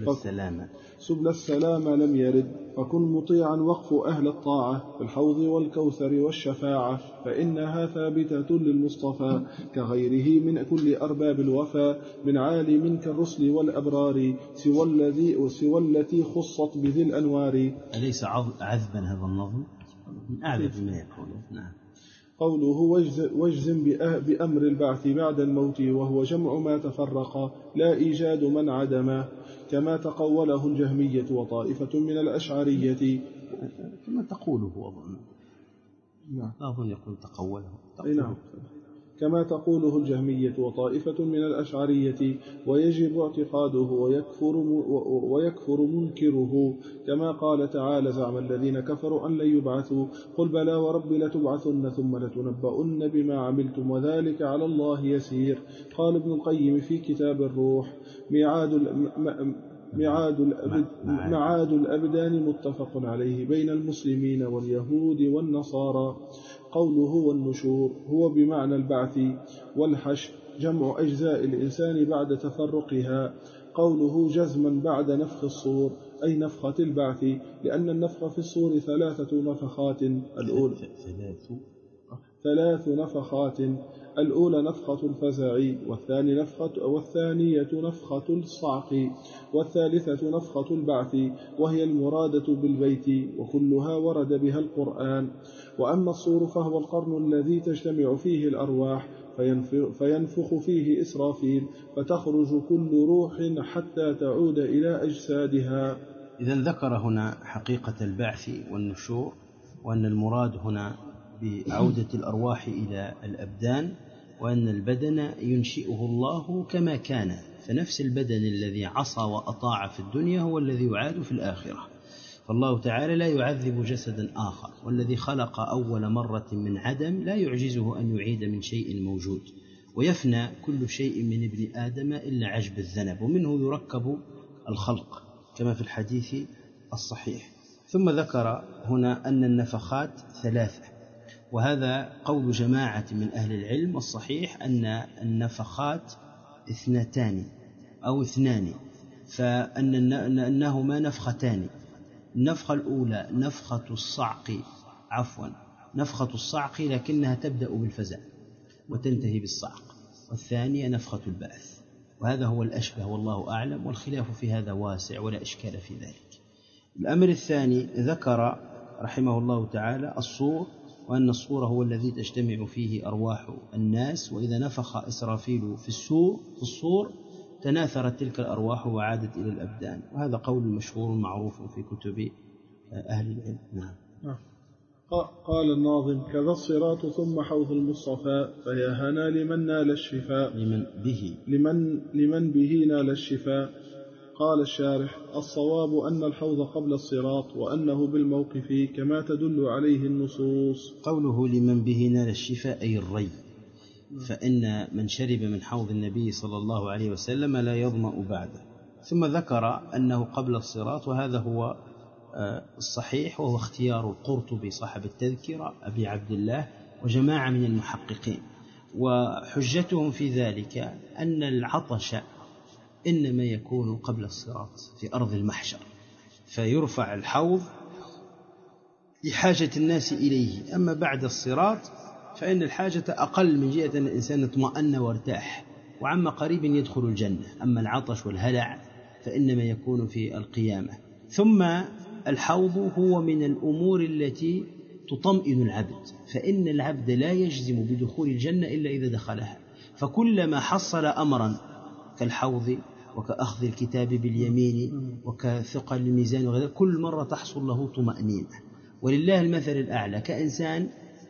سبل السلامة لم يرد، فكن مطيعا وقف أهل الطاعة في الحوض والكوثر والشفاعة، فإنها ثابتة للمصطفى كغيره من كل أرباب الوفا، من عالم كالرسل والأبرار، سوى التي خصت بذي الأنوار. أليس عذبا هذا النظم؟ من أعذب ما يكون. نعم. قوله واجزم بأمر البعث بعد الموت، وهو جمع ما تفرق لا إيجاد من عدمه، كما تقوله الجهمية وطائفة من الأشعرية. كما تقوله أظن. لا أظن يقول تقوله. نعم. كما تقوله الجهمية وطائفة من الأشعرية، ويجب اعتقاده ويكفر منكره، كما قال تعالى: زعم الذين كفروا أن لن يبعثوا، قل بلى ورب لتبعثن ثم لتنبؤن بما عملتم وذلك على الله يسير. قال ابن القيم في كتاب الروح: معاد الأبدان متفق عليه بين المسلمين واليهود والنصارى. قوله والنشور هو بمعنى البعث، والحشر جمع أجزاء الإنسان بعد تفرقها. قوله جزما بعد نفخ الصور أي نفخة البعث، لأن النفخ في الصور 3 نفخات. ثلاث نفخات: الأولى نفخة الفزع، والثانية نفخة الصعق، والثالثة نفخة البعث، وهي المرادة بالبيت، وكلها ورد بها القرآن. وأما الصور فهو القرن الذي تجتمع فيه الأرواح، فينفخ فيه إسرافيل، فتخرج كل روح حتى تعود إلى أجسادها. إذن ذكر هنا حقيقة البعث والنشور، وأن المراد هنا بعودة الأرواح إلى الأبدان، وأن البدن ينشئه الله كما كان، فنفس البدن الذي عصى وأطاع في الدنيا هو الذي يعاد في الآخرة. فالله تعالى لا يعذب جسدا آخر، والذي خلق أول مرة من عدم لا يعجزه أن يعيد من شيء موجود، ويفنى كل شيء من ابن آدم إلا عجب الذنب، ومنه يركب الخلق كما في الحديث الصحيح. ثم ذكر هنا أن النفخات 3، وهذا قول جماعة من أهل العلم، والصحيح أن النفخات 2 أو 2، فأنهما نفختان. النفخة الأولى نفخة الصعق لكنها تبدأ بالفزع وتنتهي بالصعق، والثانية نفخة البعث، وهذا هو الأشبه والله أعلم، والخلاف في هذا واسع ولا إشكال في ذلك. الأمر الثاني ذكر رحمه الله تعالى الصور، وأن الصور هو الذي تجتمع فيه أرواح الناس، وإذا نفخ إسرافيل في الصور تناثرت تلك الأرواح وعادت إلى الأبدان. وهذا قول مشهور معروف في كتب أهل العلم. نعم. قال الناظم: كذا الصراط ثم حوض المصطفى، فيا هنا لمن نال الشفاء. لمن به نال الشفاء. قال الشارح: الصواب أن الحوض قبل الصراط، وأنه بالموقف كما تدل عليه النصوص. قوله لمن به نال الشفاء أي الري، فإن من شرب من حوض النبي صلى الله عليه وسلم لا يظمأ بعده. ثم ذكر أنه قبل الصراط، وهذا هو الصحيح، وهو اختيار القرطبي صاحب التذكرة أبي عبد الله وجماعة من المحققين. وحجتهم في ذلك أن العطش إنما يكون قبل الصراط في أرض المحشر، فيرفع الحوض لحاجة الناس إليه. أما بعد الصراط فإن الحاجة أقل من جهة أن الإنسان اطمأن وارتاح، وعما قريب يدخل الجنة. أما العطش والهلع فإنما يكون في القيامة. ثم الحوض هو من الأمور التي تطمئن العبد، فإن العبد لا يجزم بدخول الجنة إلا إذا دخلها. فكلما حصل أمرا كالحوض وكأخذ الكتاب باليمين وكثقل الميزان وغيره، كل مرة تحصل له طمأنينة. ولله المثل الأعلى كإنسان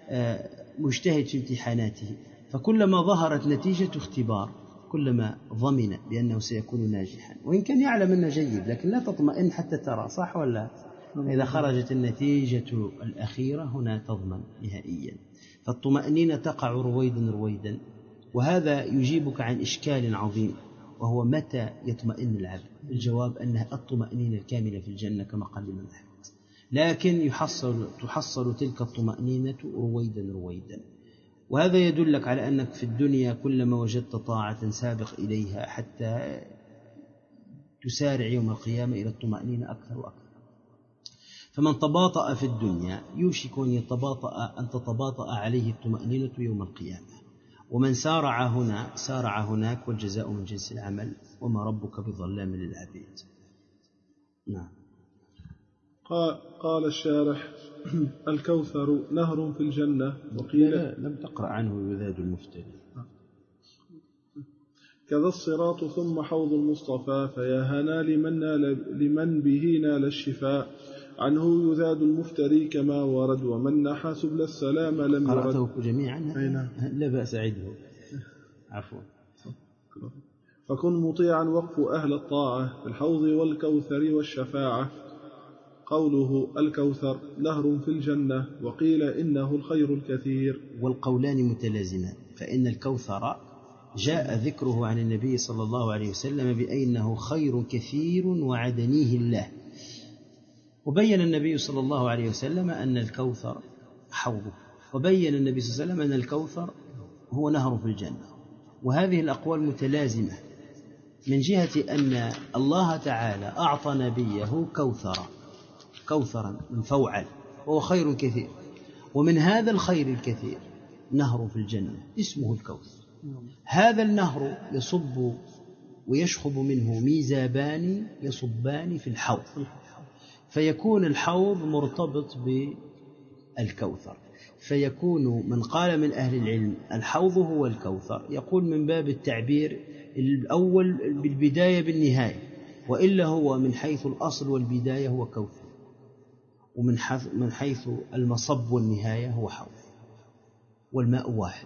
مجتهد في امتحاناته، فكلما ظهرت نتيجة اختبار كلما ضمن بأنه سيكون ناجحا، وإن كان يعلم أنه جيد، لكن لا تطمئن حتى ترى، صح ولا؟ إذا خرجت النتيجة الأخيرة هنا تضمن نهائيا. فالطمأنينة تقع رويدا، وهذا يجيبك عن إشكال عظيم، وهو متى يطمئن العبد؟ الجواب أنها الطمأنينة الكاملة في الجنة كما قال الإمام أحمد. لكن تحصل تلك الطمأنينة رويدا. وهذا يدلك على أنك في الدنيا كلما وجدت طاعة سابق إليها حتى تسارع يوم القيامة إلى الطمأنينة أكثر وأكثر. فمن تباطأ في الدنيا يوشك أن تتباطأ عليه الطمأنينة يوم القيامة. ومن سارع هنا سارع هناك، والجزاء من جنس العمل، وما ربك بظلام للعبيد. نعم. قال الشارح: الكوثر نهر في الجنة. وقيل لم تقرأ عنه يذاد المفتري. كذا الصراط ثم حوض المصطفى، فيا هنا لمن به نال الشفاء. عنه يذاد المفتري كما ورد، ومن نحى سبل السلام لم يرد. قرأته جميعا؟ لا بأس، عيده. عفوا. فكن مطيعا وقف أهل الطاعة في الحوض والكوثر والشفاعة. قوله الكوثر نهر في الجنة، وقيل إنه الخير الكثير. والقولان متلازمان، فإن الكوثر جاء ذكره عن النبي صلى الله عليه وسلم بأنه خير كثير وعدنيه الله. وبين النبي صلى الله عليه وسلم أن الكوثر حوضه، وبين النبي صلى الله عليه وسلم أن الكوثر هو نهر في الجنة. وهذه الأقوال متلازمة من جهة أن الله تعالى أعطى نبيه كوثرا من فوعل، وهو خير كثير. ومن هذا الخير الكثير نهر في الجنة اسمه الكوثر. هذا النهر يصب ويشخب منه ميزابان يصبان في الحوض، فيكون الحوض مرتبط بالكوثر. فيكون من قال من أهل العلم الحوض هو الكوثر يقول من باب التعبير الأول بالبداية بالنهاية، وإلا هو من حيث الأصل والبداية هو كوثر، ومن حيث المصب والنهاية هو حوض، والماء واحد.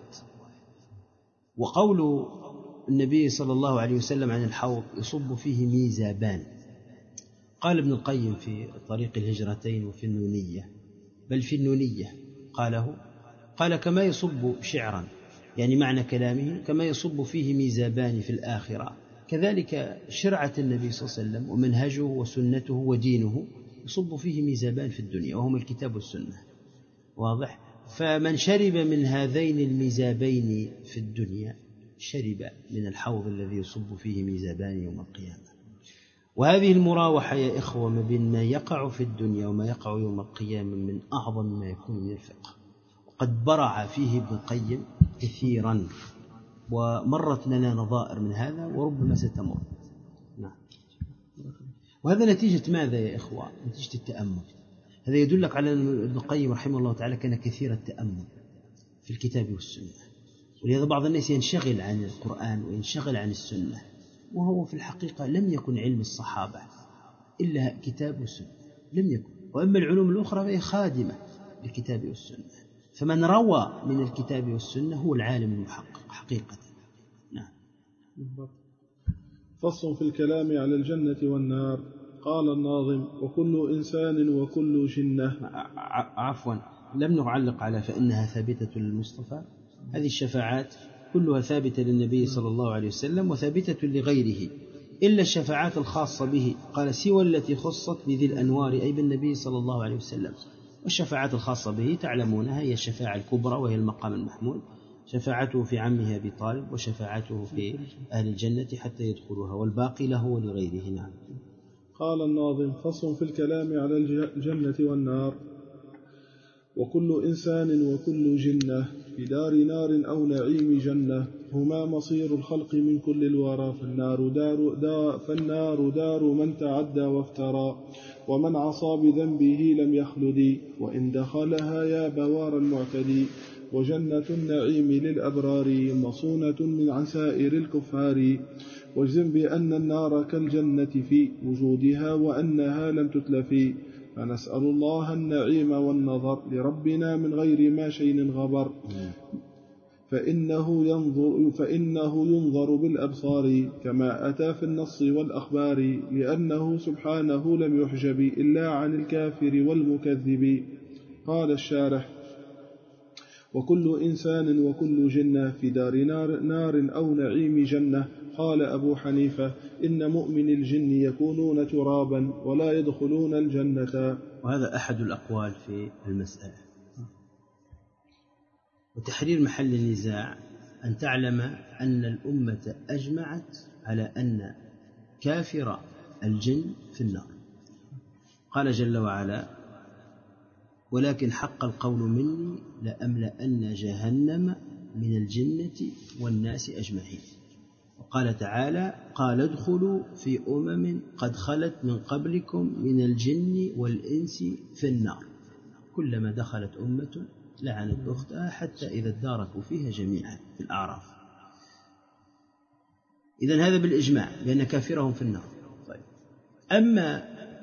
وقول النبي صلى الله عليه وسلم عن الحوض يصب فيه ميزابان، قال ابن القيم في طريق الهجرتين وفي النونية، بل في النونية قال كما يصب شعرا، يعني معنى كلامه كما يصب فيه ميزابان في الآخرة، كذلك شرعة النبي صلى الله عليه وسلم ومنهجه وسنته ودينه يصب فيه ميزابان في الدنيا، وهم الكتاب والسنة. واضح؟ فمن شرب من هذين الميزابين في الدنيا شرب من الحوض الذي يصب فيه ميزابان يوم القيامة. وهذه المراوحة يا إخوة ما بين ما يقع في الدنيا وما يقع يوم القيامة من أعظم ما يكون من الفقه، وقد برع فيه ابن القيم كثيرا، ومرت لنا نظائر من هذا وربما ستمر. نعم. وهذا نتيجة ماذا يا إخوة؟ نتيجة التأمل. هذا يدلك على أن ابن القيم رحمه الله تعالى كان كثير التأمل في الكتاب والسنة، ولهذا بعض الناس ينشغل عن القرآن وينشغل عن السنة، وهو في الحقيقة لم يكن علم الصحابة إلا كتاب والسنة، لم يكن. وأما العلوم الأخرى فهي خادمة للكتاب والسنة، فمن روى من الكتاب والسنة هو العالم المحقق حقيقة. نعم. فصل في الكلام على الجنة والنار. قال الناظم: وكل إنسان وكل جنة. عفوا، لم نعلق على فإنها ثابتة للمصطفى. هذه الشفاعات كلها ثابتة للنبي صلى الله عليه وسلم وثابتة لغيره، إلا الشفاعات الخاصة به، قال: سوى التي خصت بذي الأنوار، أي بالنبي صلى الله عليه وسلم. والشفاعات الخاصة به تعلمونها، هي الشفاعة الكبرى وهي المقام المحمود، شفاعته في عمه أبي طالب، وشفاعته في أهل الجنة حتى يدخلوها، والباقي له ولغيره. نعم. قال الناظم: فصل في الكلام على الجنة والنار. وكل إنسان وكل جنة في دار نار أو نعيم جنة، هما مصير الخلق من كل الورى، فالنار دار من تعدى وافترى، ومن عصى بذنبه لم يخلد، وإن دخلها يا بوار المعتدي. وجنة النعيم للأبرار مصونة من عن سائر الكفار، واجزم بأن النار كالجنة في وجودها وأنها لم تتلف، فنسأل الله النعيم والنظر لربنا من غير ما شيء غبر، فإنه ينظر بالأبصار كما أتى في النص والأخبار، لأنه سبحانه لم يحجب إلا عن الكافر والمكذب. قال الشارح: وكل إنسان وكل جنة في دار نار أو نعيم جنة. قال أبو حنيفة: إن مؤمن الجن يكونون ترابا ولا يدخلون الجنة. وهذا أحد الأقوال في المسألة. وتحرير محل النزاع أن تعلم أن الأمة أجمعت على أن كافر الجن في النار. قال جل وعلا: ولكن حق القول مني لأملأن جهنم من الجنة والناس أجمعين. وقال تعالى: قال ادخلوا في أمم قد خلت من قبلكم من الجن والإنس في النار، كلما دخلت أمة لعنت أختها حتى إذا اداركوا فيها جميعا في الأعراف. إذن هذا بالإجماع بأن كافرهم في النار. طيب. أما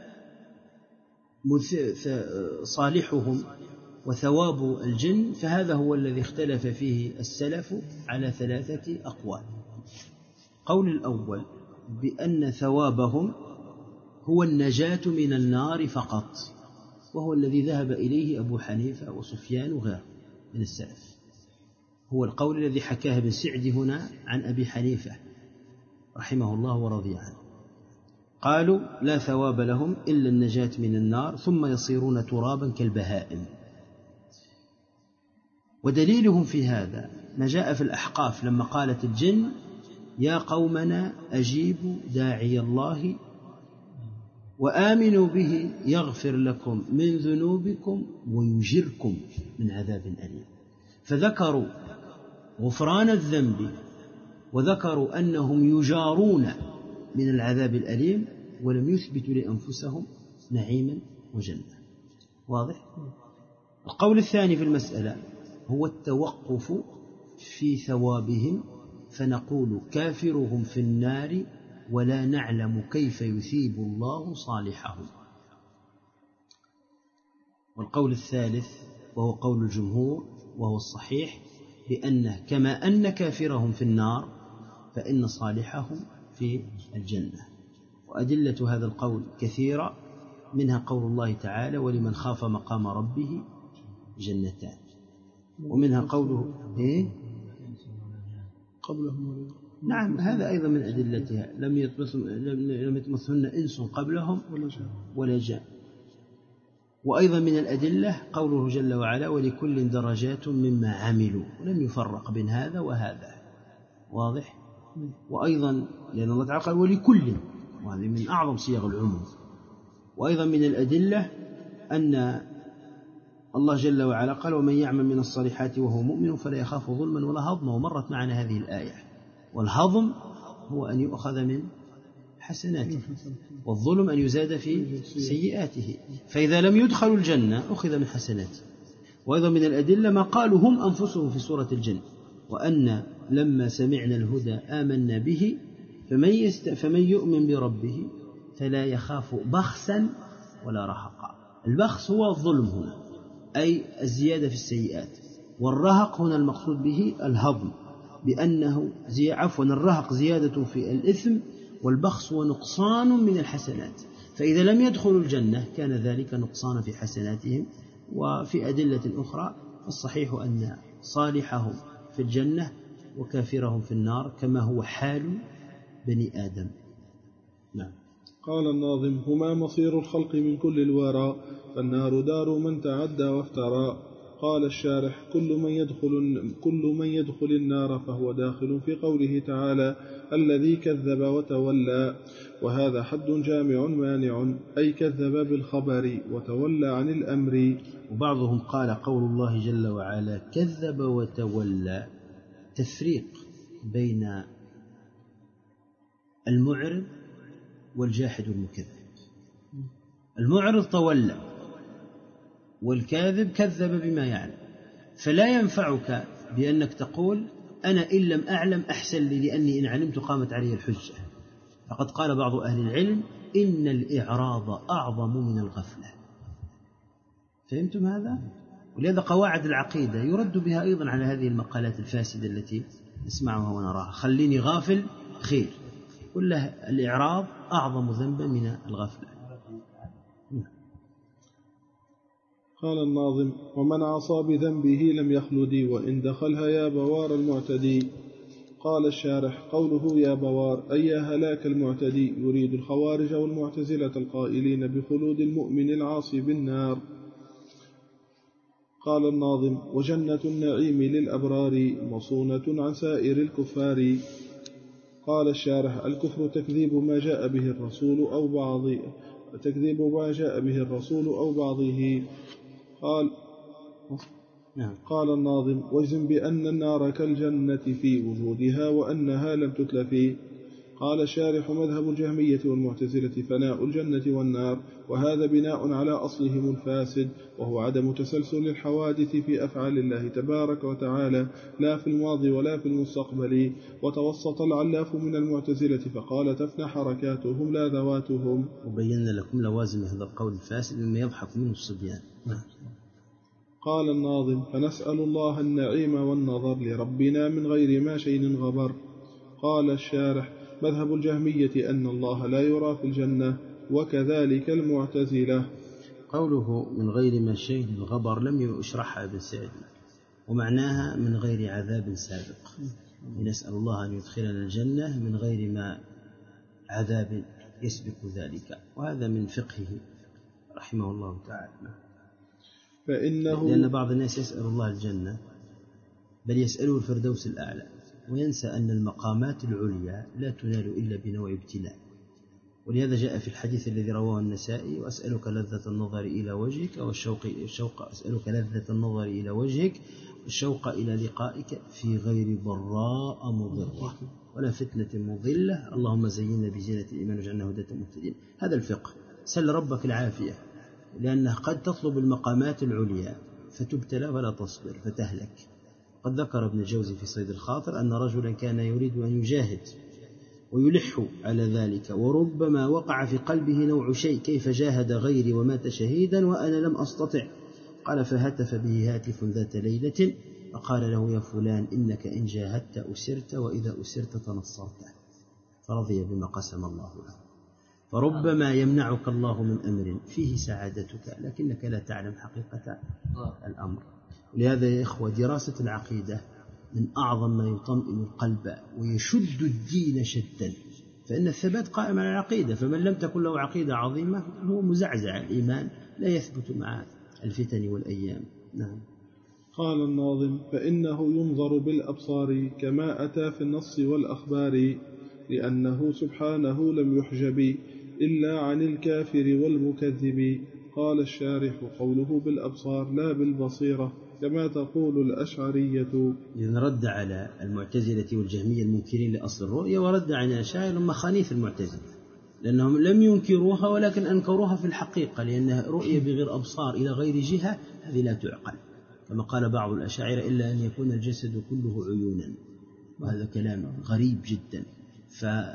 صالحهم وثواب الجن فهذا هو الذي اختلف فيه السلف على 3 أقوال. قول الأول بأن ثوابهم هو النجاة من النار فقط، وهو الذي ذهب إليه أبو حنيفة وسفيان وغيره من السلف، هو القول الذي حكاه ابن سعدي هنا عن أبي حنيفة رحمه الله ورضي عنه. قالوا: لا ثواب لهم إلا النجاة من النار ثم يصيرون ترابا كالبهائم. ودليلهم في هذا ما جاء في الأحقاف لما قالت الجن: يا قومنا أجيبوا داعي الله وآمنوا به يغفر لكم من ذنوبكم ويجركم من عذاب أليم. فذكروا غفران الذنب وذكروا أنهم يجارون من العذاب الأليم، ولم يثبتوا لأنفسهم نعيما وجنة. واضح؟ القول الثاني في المسألة هو التوقف في ثوابهم، فنقول: كافرهم في النار ولا نعلم كيف يثيب الله صالحهم. والقول الثالث وهو قول الجمهور وهو الصحيح، بأنه كما أن كافرهم في النار فإن صالحهم في الجنة. وأدلة هذا القول كثيرة، منها قول الله تعالى: ولمن خاف مقام ربه جنتان. ومنها قوله قبلهم. نعم، هذا أيضا من أدلتها: لم يطمثهن إنس قبلهم ولا جان. وأيضا من الأدلة قوله جل وعلا: ولكل درجات مما عملوا، ولم يفرق بين هذا وهذا. واضح؟ وأيضا لأن الله تعالى قال: ولكل، وهذه من أعظم صيغ العموم. وأيضا من الأدلة أن الله جل وعلا قال: ومن يعمل من الصالحات وهو مؤمن فلا يخاف ظلما ولا هضما. ومرت معنا هذه الآية. والهضم هو أن يؤخذ من حسناته، والظلم أن يزاد في سيئاته، فإذا لم يدخلوا الجنة أخذ من حسناته. وأيضا من الأدلة ما قالوا هم أنفسهم في سورة الجن: وأن لما سمعنا الهدى آمنا به فمن يؤمن بربه فلا يخاف بخسا ولا رهقا. البخس هو الظلم هنا، أي الزيادة في السيئات، والرهق هنا المقصود به الهضم، بأنه الرهق زيادة في الإثم، والبخس هو نقصان من الحسنات. فإذا لم يدخلوا الجنة كان ذلك نقصان في حسناتهم. وفي أدلة أخرى الصحيح أن صالحهم في الجنة وكافرهم في النار كما هو حال بني آدم. نعم. قال الناظم: هما مصير الخلق من كل الورى، فالنار دار من تعدى وافترى. قال الشارح: كل من يدخل النار فهو داخل في قوله تعالى: الذي كذب وتولى. وهذا حد جامع مانع، أي كذب بالخبر وتولى عن الأمر. وبعضهم قال قول الله جل وعلا كذب وتولى تفريق بين المعرض والجاحد والمكذب. المعرض تولى، والكاذب كذب بما يعلم. فلا ينفعك بأنك تقول أنا إن لم أعلم أحسن لي، لأني إن علمت قامت علي الحجة. فقد قال بعض أهل العلم إن الإعراض أعظم من الغفلة. فهمتم هذا؟ ولهذا قواعد العقيدة يرد بها أيضا على هذه المقالات الفاسدة التي نسمعها ونراها. خليني غافل خير، كله الإعراض أعظم ذنبا من الغفلة. قال الناظم: ومن عصى بذنبه لم يخلد، وإن دخلها يا بوار المعتدي. قال الشارح: قوله يا بوار أي يا هلاك المعتدي، يريد الخوارج والمعتزلة القائلين بخلود المؤمن العاصي بالنار. قال الناظم: وجنة النعيم للأبرار مصونة عن سائر الكفار. قال الشارح: الكفر تكذيب ما جاء به الرسول أو بعضه. قال الناظم: واجزم بأن النار كالجنة في وجودها وأنها لم تتلف. قال الشارح: مذهب الجهمية والمعتزلة فناء الجنة والنار، وهذا بناء على أصلهم الفاسد، وهو عدم تسلسل الحوادث في أفعال الله تبارك وتعالى، لا في الماضي ولا في المستقبل. وتوسط العلاف من المعتزلة فقال: تفنى حركاتهم لا ذواتهم. وبينا لكم لوازم هذا القول الفاسد مما يضحك منه الصبيان. قال الناظم: فنسأل الله النعيم والنظر لربنا من غير ما شيء غبر. قال الشارح: مذهب الجهمية أن الله لا يرى في الجنة، وكذلك المعتزلة. قوله من غير ما شيء غبر لم يشرحها ابن سعدي، ومعناها من غير عذاب سابق. نسأل الله أن يدخلنا الجنة من غير ما عذاب يسبق ذلك، وهذا من فقهه رحمه الله تعالى. لأن بعض الناس يسأل الله الجنة، بل يسأله الفردوس الأعلى، وينسى أن المقامات العليا لا تنال إلا بنوع ابتلاء. ولهذا جاء في الحديث الذي رواه النسائي: وأسألك لذة النظر إلى وجهك أسألك لذة النظر إلى وجهك والشوق إلى لقائك في غير ضراء مضرة ولا فتنة مضلة، اللهم زينا بزينة الإيمان واجعلنا هداة مهتدين. هذا الفقه. سل ربك العافية، لأنه قد تطلب المقامات العليا فتبتلى ولا تصبر فتهلك. قد ذكر ابن الجوزي في صيد الخاطر أن رجلا كان يريد أن يجاهد ويلح على ذلك، وربما وقع في قلبه نوع شيء: كيف جاهد غيري ومات شهيدا وأنا لم أستطع؟ قال: فهتف به هاتف ذات ليلة فقال له: يا فلان إنك إن جاهدت أسرت، وإذا أسرت تنصرت. فرضي بما قسم الله له. فربما يمنعك الله من أمر فيه سعادتك لكنك لا تعلم حقيقة الأمر. ولهذا يا إخوة دراسة العقيدة من أعظم ما يطمئن القلب ويشد الدين شدا، فإن الثبات قائم على العقيدة، فمن لم تكن له عقيدة عظيمة هو مزعزع الإيمان، لا يثبت مع الفتن والأيام. نعم. قال الناظم: فإنه ينظر بالأبصار كما أتى في النص والأخبار، لأنه سبحانه لم يحجب إلا عن الكافر والمكذب. قال الشارح: قوله بالأبصار لا بالبصيرة كما تقول الأشعرية. إذن رد على المعتزلة والجهمية المنكرين لأصل الرؤية، ورد على الأشاعرة مخانيث المعتزلة، لأنهم لم ينكروها ولكن أنكروها في الحقيقة، لأنها رؤية بغير أبصار إلى غير جهة هذه لا تعقل، كما قال بعض الأشاعرة: إلا أن يكون الجسد كله عيونا، وهذا كلام غريب جدا.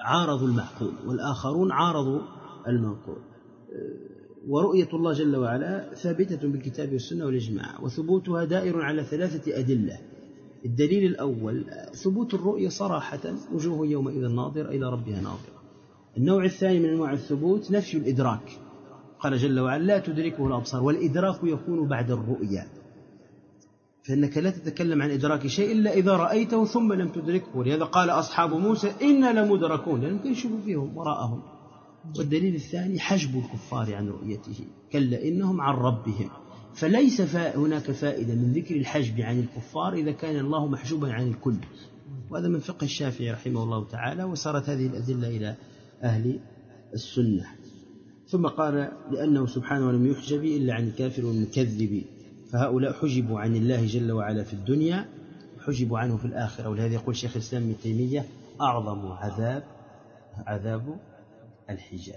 عارضوا المعقول والآخرون عارضوا المنقول. ورؤية الله جل وعلا ثابتة بالكتاب والسنة والإجماع، وثبوتها دائر على 3 أدلة. الدليل الأول ثبوت الرؤية صراحة، وجوه يومئذ ناظرة إلى ربها ناظرة. النوع الثاني من أنواع الثبوت نفي الإدراك، قال جل وعلا لا تدركه الأبصار، والإدراك يكون بعد الرؤية، فإنك لا تتكلم عن إدراك شيء إلا إذا رأيته ثم لم تدركه. ولهذا قال أصحاب موسى إنا لمدركون، لأنهم كانوا يشوفوا فيهم وراءهم. والدليل الثاني حجب الكفار عن رؤيته، كلا إنهم عن ربهم، فليس هناك فائدة من ذكر الحجب عن الكفار إذا كان الله محجوبا عن الكل. وهذا من فقه الشافعي رحمه الله تعالى، وصارت هذه الأدلة إلى أهل السنة. ثم قال لأنه سبحانه لم يحجب إلا عن الكافر والمكذب، فهؤلاء حجبوا عن الله جل وعلا في الدنيا، حجبوا عنه في الآخرة. ولهذا يقول شيخ الإسلام ابن تيمية أعظم عذاب الحجاب.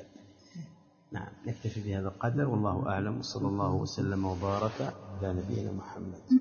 نعم، نكتفي بهذا القدر، والله أعلم، وصلى الله وسلم وبارك على نبينا محمد.